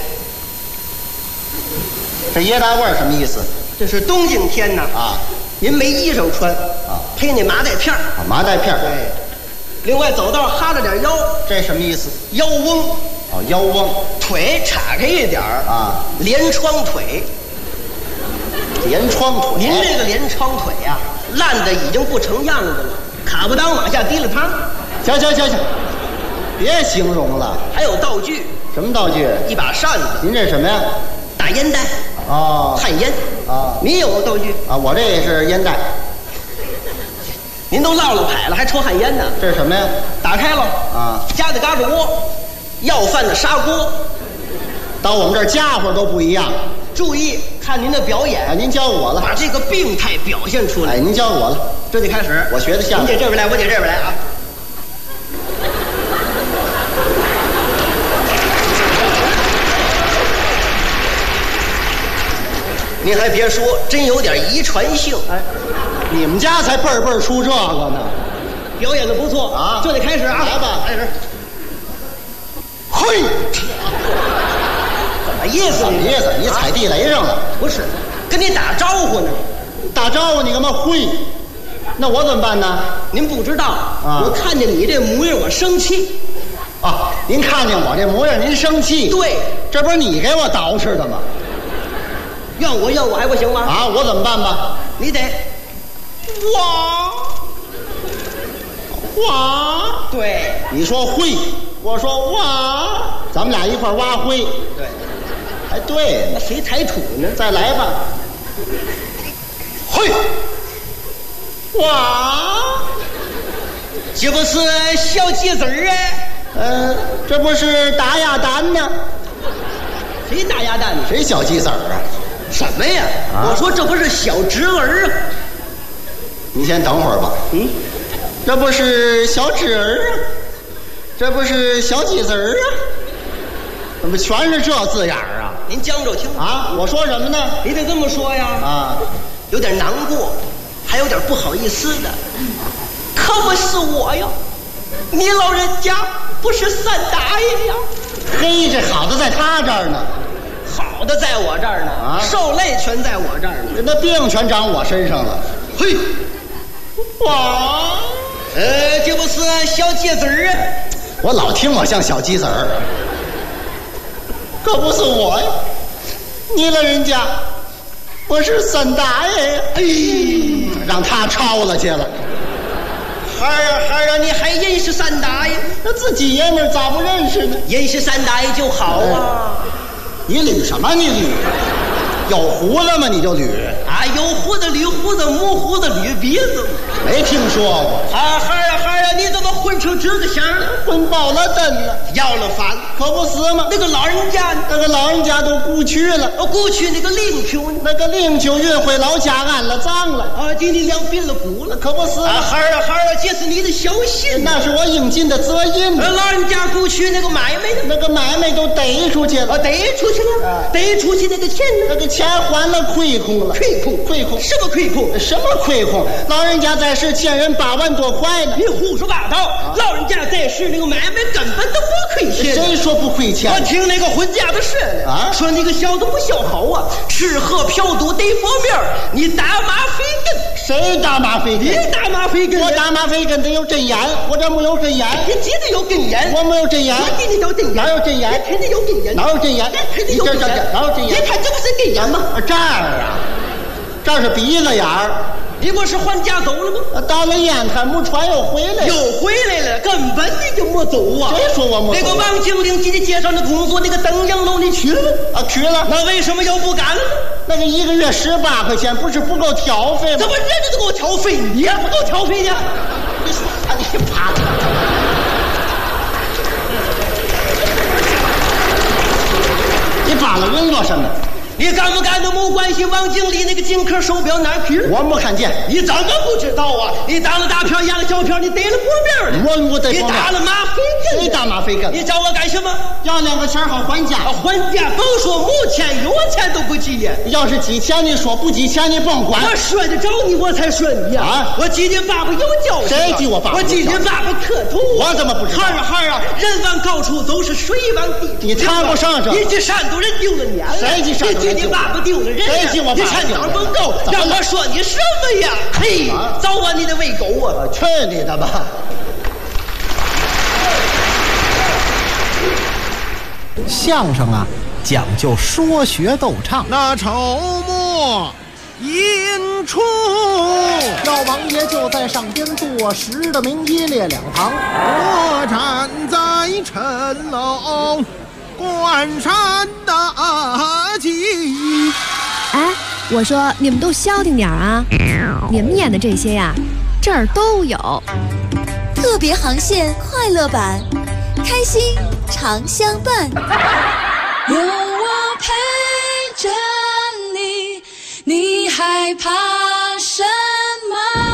这掖大褂什么意思？这是冬景天呢啊，您没衣裳穿啊，配那麻袋片儿啊，麻袋片儿。对。另外走道哈着点腰，这什么意思？腰翁哦，腰翁。腿岔开一点啊，连疮腿。连疮腿，您这个连疮腿呀，烂的已经不成样子了，卡不当往下滴了汤。行，别形容了。还有道具，什么道具？一把扇子。您这是什么呀？大烟袋。哦，旱烟。啊，你有道具啊？我这也是烟袋。您都落了牌了，还抽旱烟呢？这是什么呀？打开了啊，夹在嘎吱窝，要饭的砂锅。到我们这儿家伙都不一样。注意看您的表演啊！您教我了，把这个病态表现出来。哎，您教我了，这就开始。我学的像。您姐这边来，我姐这边来啊！您还别说，真有点遗传性。哎，你们家才辈儿出这个呢。表演的不错啊，就得开始啊！来吧，开始。嘿。什么意思？你意思？你踩地雷上了？不是，跟你打招呼呢。打招呼你干嘛挥？那我怎么办呢？您不知道啊？我看见你这模样，我生气。啊，您看见我这模样，您生气？对，这不是你给我捯饬的吗？要我还不行吗？啊，我怎么办吧？你得挖。对，你说挥，我说挖，咱们俩一块挖灰。对。哎，对，那谁抬土呢？再来吧。嘿，哇，这不是小鸡子儿啊？这不是大鸭蛋呢？谁大鸭蛋呢？谁小鸡子儿啊？什么呀？我说这不是小侄儿啊。你先等会儿吧。这不是小侄儿啊？这不是小鸡子儿啊？怎么全是这字眼儿啊？您将就听啊！我说什么呢？你得这么说呀！啊，有点难过，还有点不好意思的。可不是我呀，你老人家不是三大爷呀。嘿，这好的在他这儿呢，好的在我这儿呢啊，受累全在我这儿呢，那病全长我身上了。嘿，哇，这不是小鸡子儿啊？我老听我像小鸡子儿。可不是我呀，你老人家我是三大爷呀！哎，让他抄了去了。孩儿，你还认识三大爷？那自己爷们儿咋不认识呢？认识三大爷就好啊。 你捋什么？你捋？有胡子吗？你就捋啊？有胡子捋胡子，没胡子捋鼻子。 没听说过。 孩儿，你怎么混成这个相了？ 混饱了灯了， 要了饭， 可不是吗？ 那个老人家都故去了。 故去那个灵柩， 运回老家安了葬了。 啊，给你两鬓了骨了， 可不是吗？ 孩儿，这是你的小心， 那是我应尽的责任。 老人家故去那个买卖都逮出去了， 逮出去那个钱呢？ 那个钱还了亏空了。 亏空？什么亏空？ 什么亏空？老人家在世欠人8万多块呢。 你胡说八道！老人家在世那个买卖根本都不亏钱。 谁说不亏钱？ 我听那个婚家的事啊，说你个小子不孝好啊，吃喝嫖赌得方面，你打马飞根。 谁打马飞根？ 你打马飞根。 我打马飞根得有针眼，我这没有针眼。 你记得有针眼？ 我没有针眼。 我记得有针眼。 哪有针眼？ 你肯定有针眼。 哪有针眼？ 肯定有针眼。 哪有针眼？ 你看这不是针眼吗？ 这儿啊，这是鼻子眼儿。 你不是还家走了吗？ 到了烟台木船又回来了，根本你就没走啊！ 谁说我没走？ 那个王经理给你介绍的工作，那个登阳楼你去了吗？ 啊，去了。 那为什么又不干了呢？ 那个1个月18块钱，不是不够挑费吗？ 怎么人家都给我挑费，你也不够挑费呢？ 你说你怕？你扒拉人做什么？ 你干不干都没关系。王经理那个金壳手表哪儿去了？ 我没看见。 你怎么不知道啊？你当了大票压了小票，你逮了过面了。 我逮你打了马飞根。 谁打马飞根？ 你找我干什么？ 要2个钱好还家。 还家甭说没钱，有钱都不急呀。 要是积钱，你说不积钱，你甭管。 我说得着你，我才说你呀。 啊！ 我记你爸爸有教训。 谁记我爸爸？ 我记你爸爸磕头。 我怎么不知道？ 孩儿啊，人往高处走是水往低处。 你谈不上这。 你去山东人丢了脸了。 谁去山东人？ 你爸爸丢了人。 谁记我爸爸？ 你看当甭够，让我说你什么呀？嘿，早晚你得喂狗啊！ 去你的吧！ 相声啊，讲究说学逗唱。 那筹末引出， 老王爷就在上边坐实的名一列两旁， 我站在城楼观山大吉。 哎，我说你们都消停点啊！你们演的这些呀，这儿都有。 特别航线快乐版，开心常相伴。 有我陪着你，你害怕什么？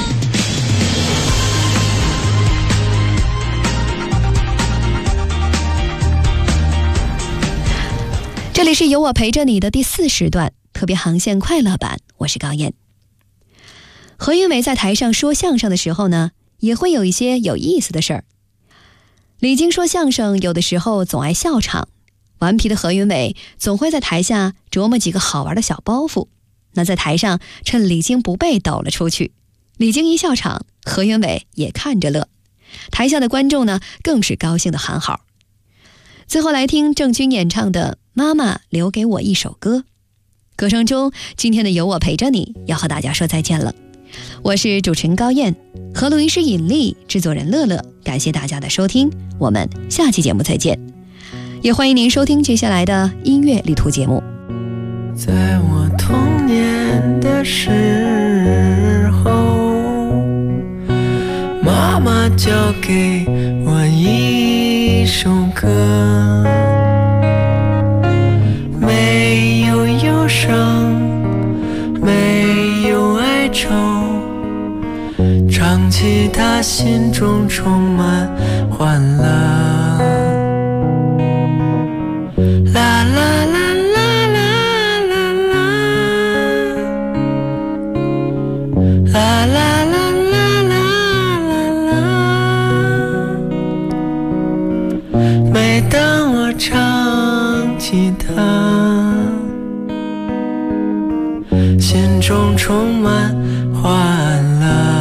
这里是有我陪着你的第4时段，特别航线快乐版，我是高燕。何云伟在台上说相声的时候呢，也会有一些有意思的事儿。李菁说相声有的时候总爱笑场，顽皮的何云伟总会在台下琢磨几个好玩的小包袱，那在台上趁李菁不备抖了出去。李菁一笑场，何云伟也看着乐，台下的观众呢更是高兴的喊好。最后来听郑钧演唱的《妈妈留给我一首歌》。歌声中，今天的有我陪着你要和大家说再见了。我是主持人高燕，和录音师尹丽，制作人乐乐，感谢大家的收听，我们下期节目再见。也欢迎您收听接下来的音乐旅途节目。 在我童年的时候，妈妈教给我一首歌，没有忧伤，没有哀愁，唱起它心中充满欢乐。啦啦啦啦啦啦啦，啦啦啦啦啦啦啦。每当我唱起它，心中充满欢乐。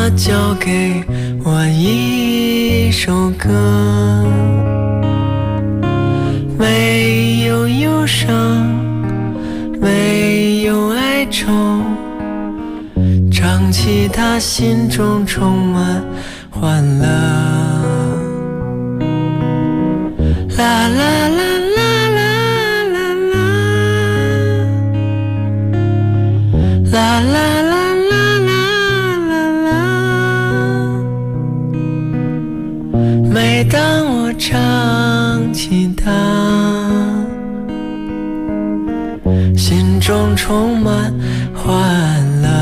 他交给我一首歌，没有忧伤，没有哀愁，唱起他心中充满欢乐。啦啦啦啦啦啦啦，啦啦啦。每当我唱起它，心中充满欢乐。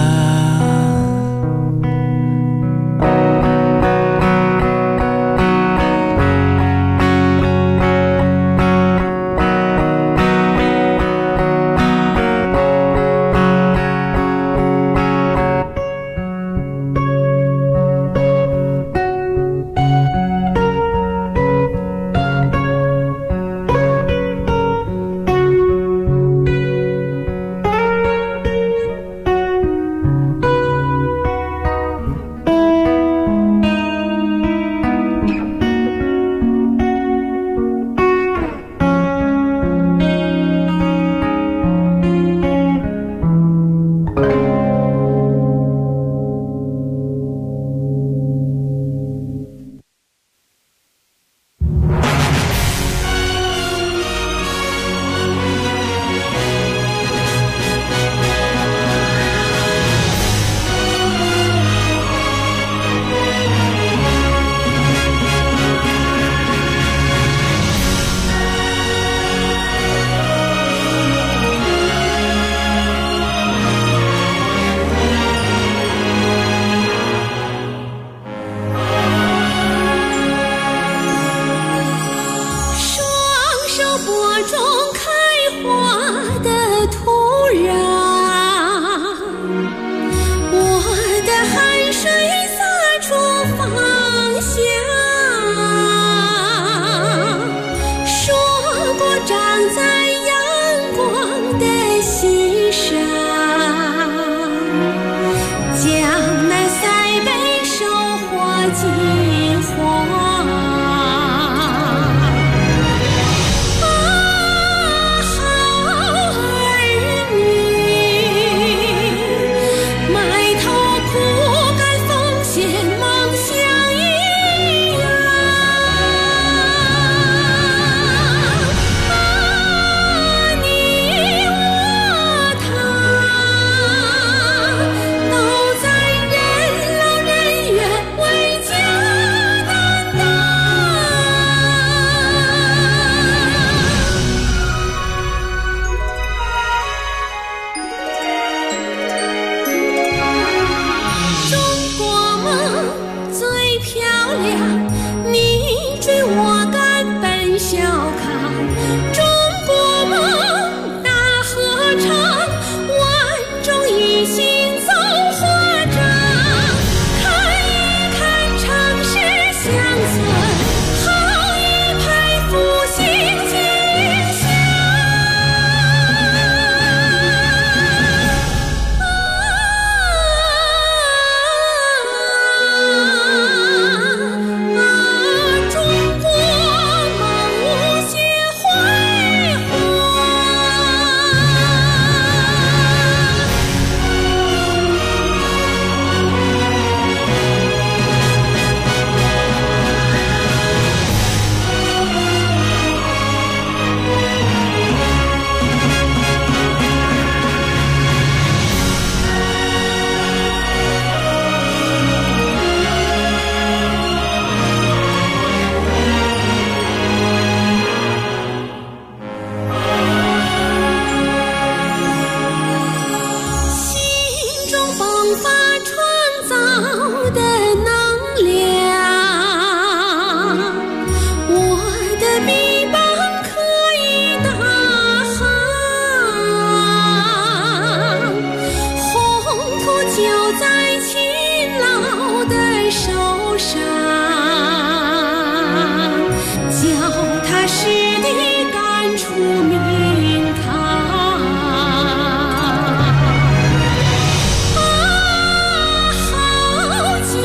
好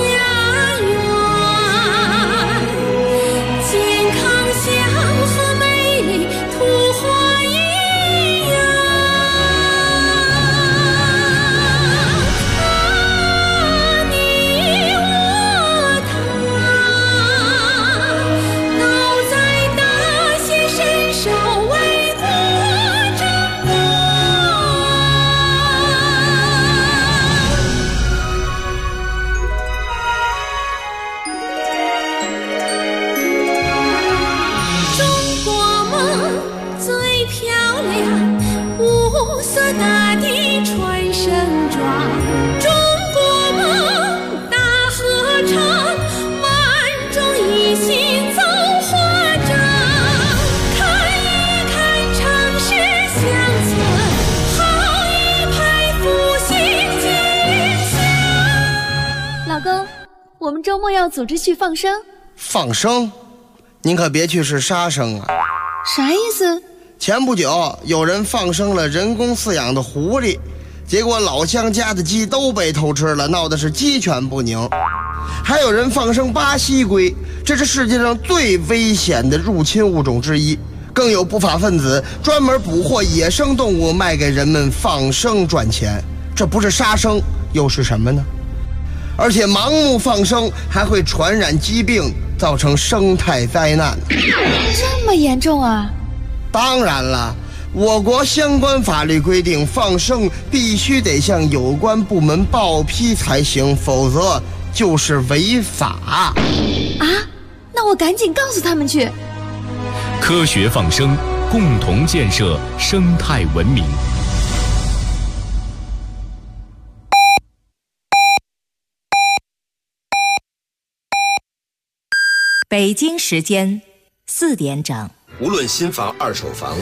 我们周末要组织去放生。 放生？您可别去是杀生啊！ 啥意思？ 前不久有人放生了人工饲养的狐狸，结果老乡家的鸡都被偷吃了，闹的是鸡犬不宁。还有人放生巴西龟，这是世界上最危险的入侵物种之一。更有不法分子专门捕获野生动物卖给人们放生赚钱，这不是杀生又是什么呢？而且盲目放生还会传染疾病，造成生态灾难。 这么严重啊？ 当然了，我国相关法律规定，放生必须得向有关部门报批才行，否则就是违法。 啊？那我赶紧告诉他们去。 科学放生，共同建设生态文明。 北京时间4点整。 无论新房二手房，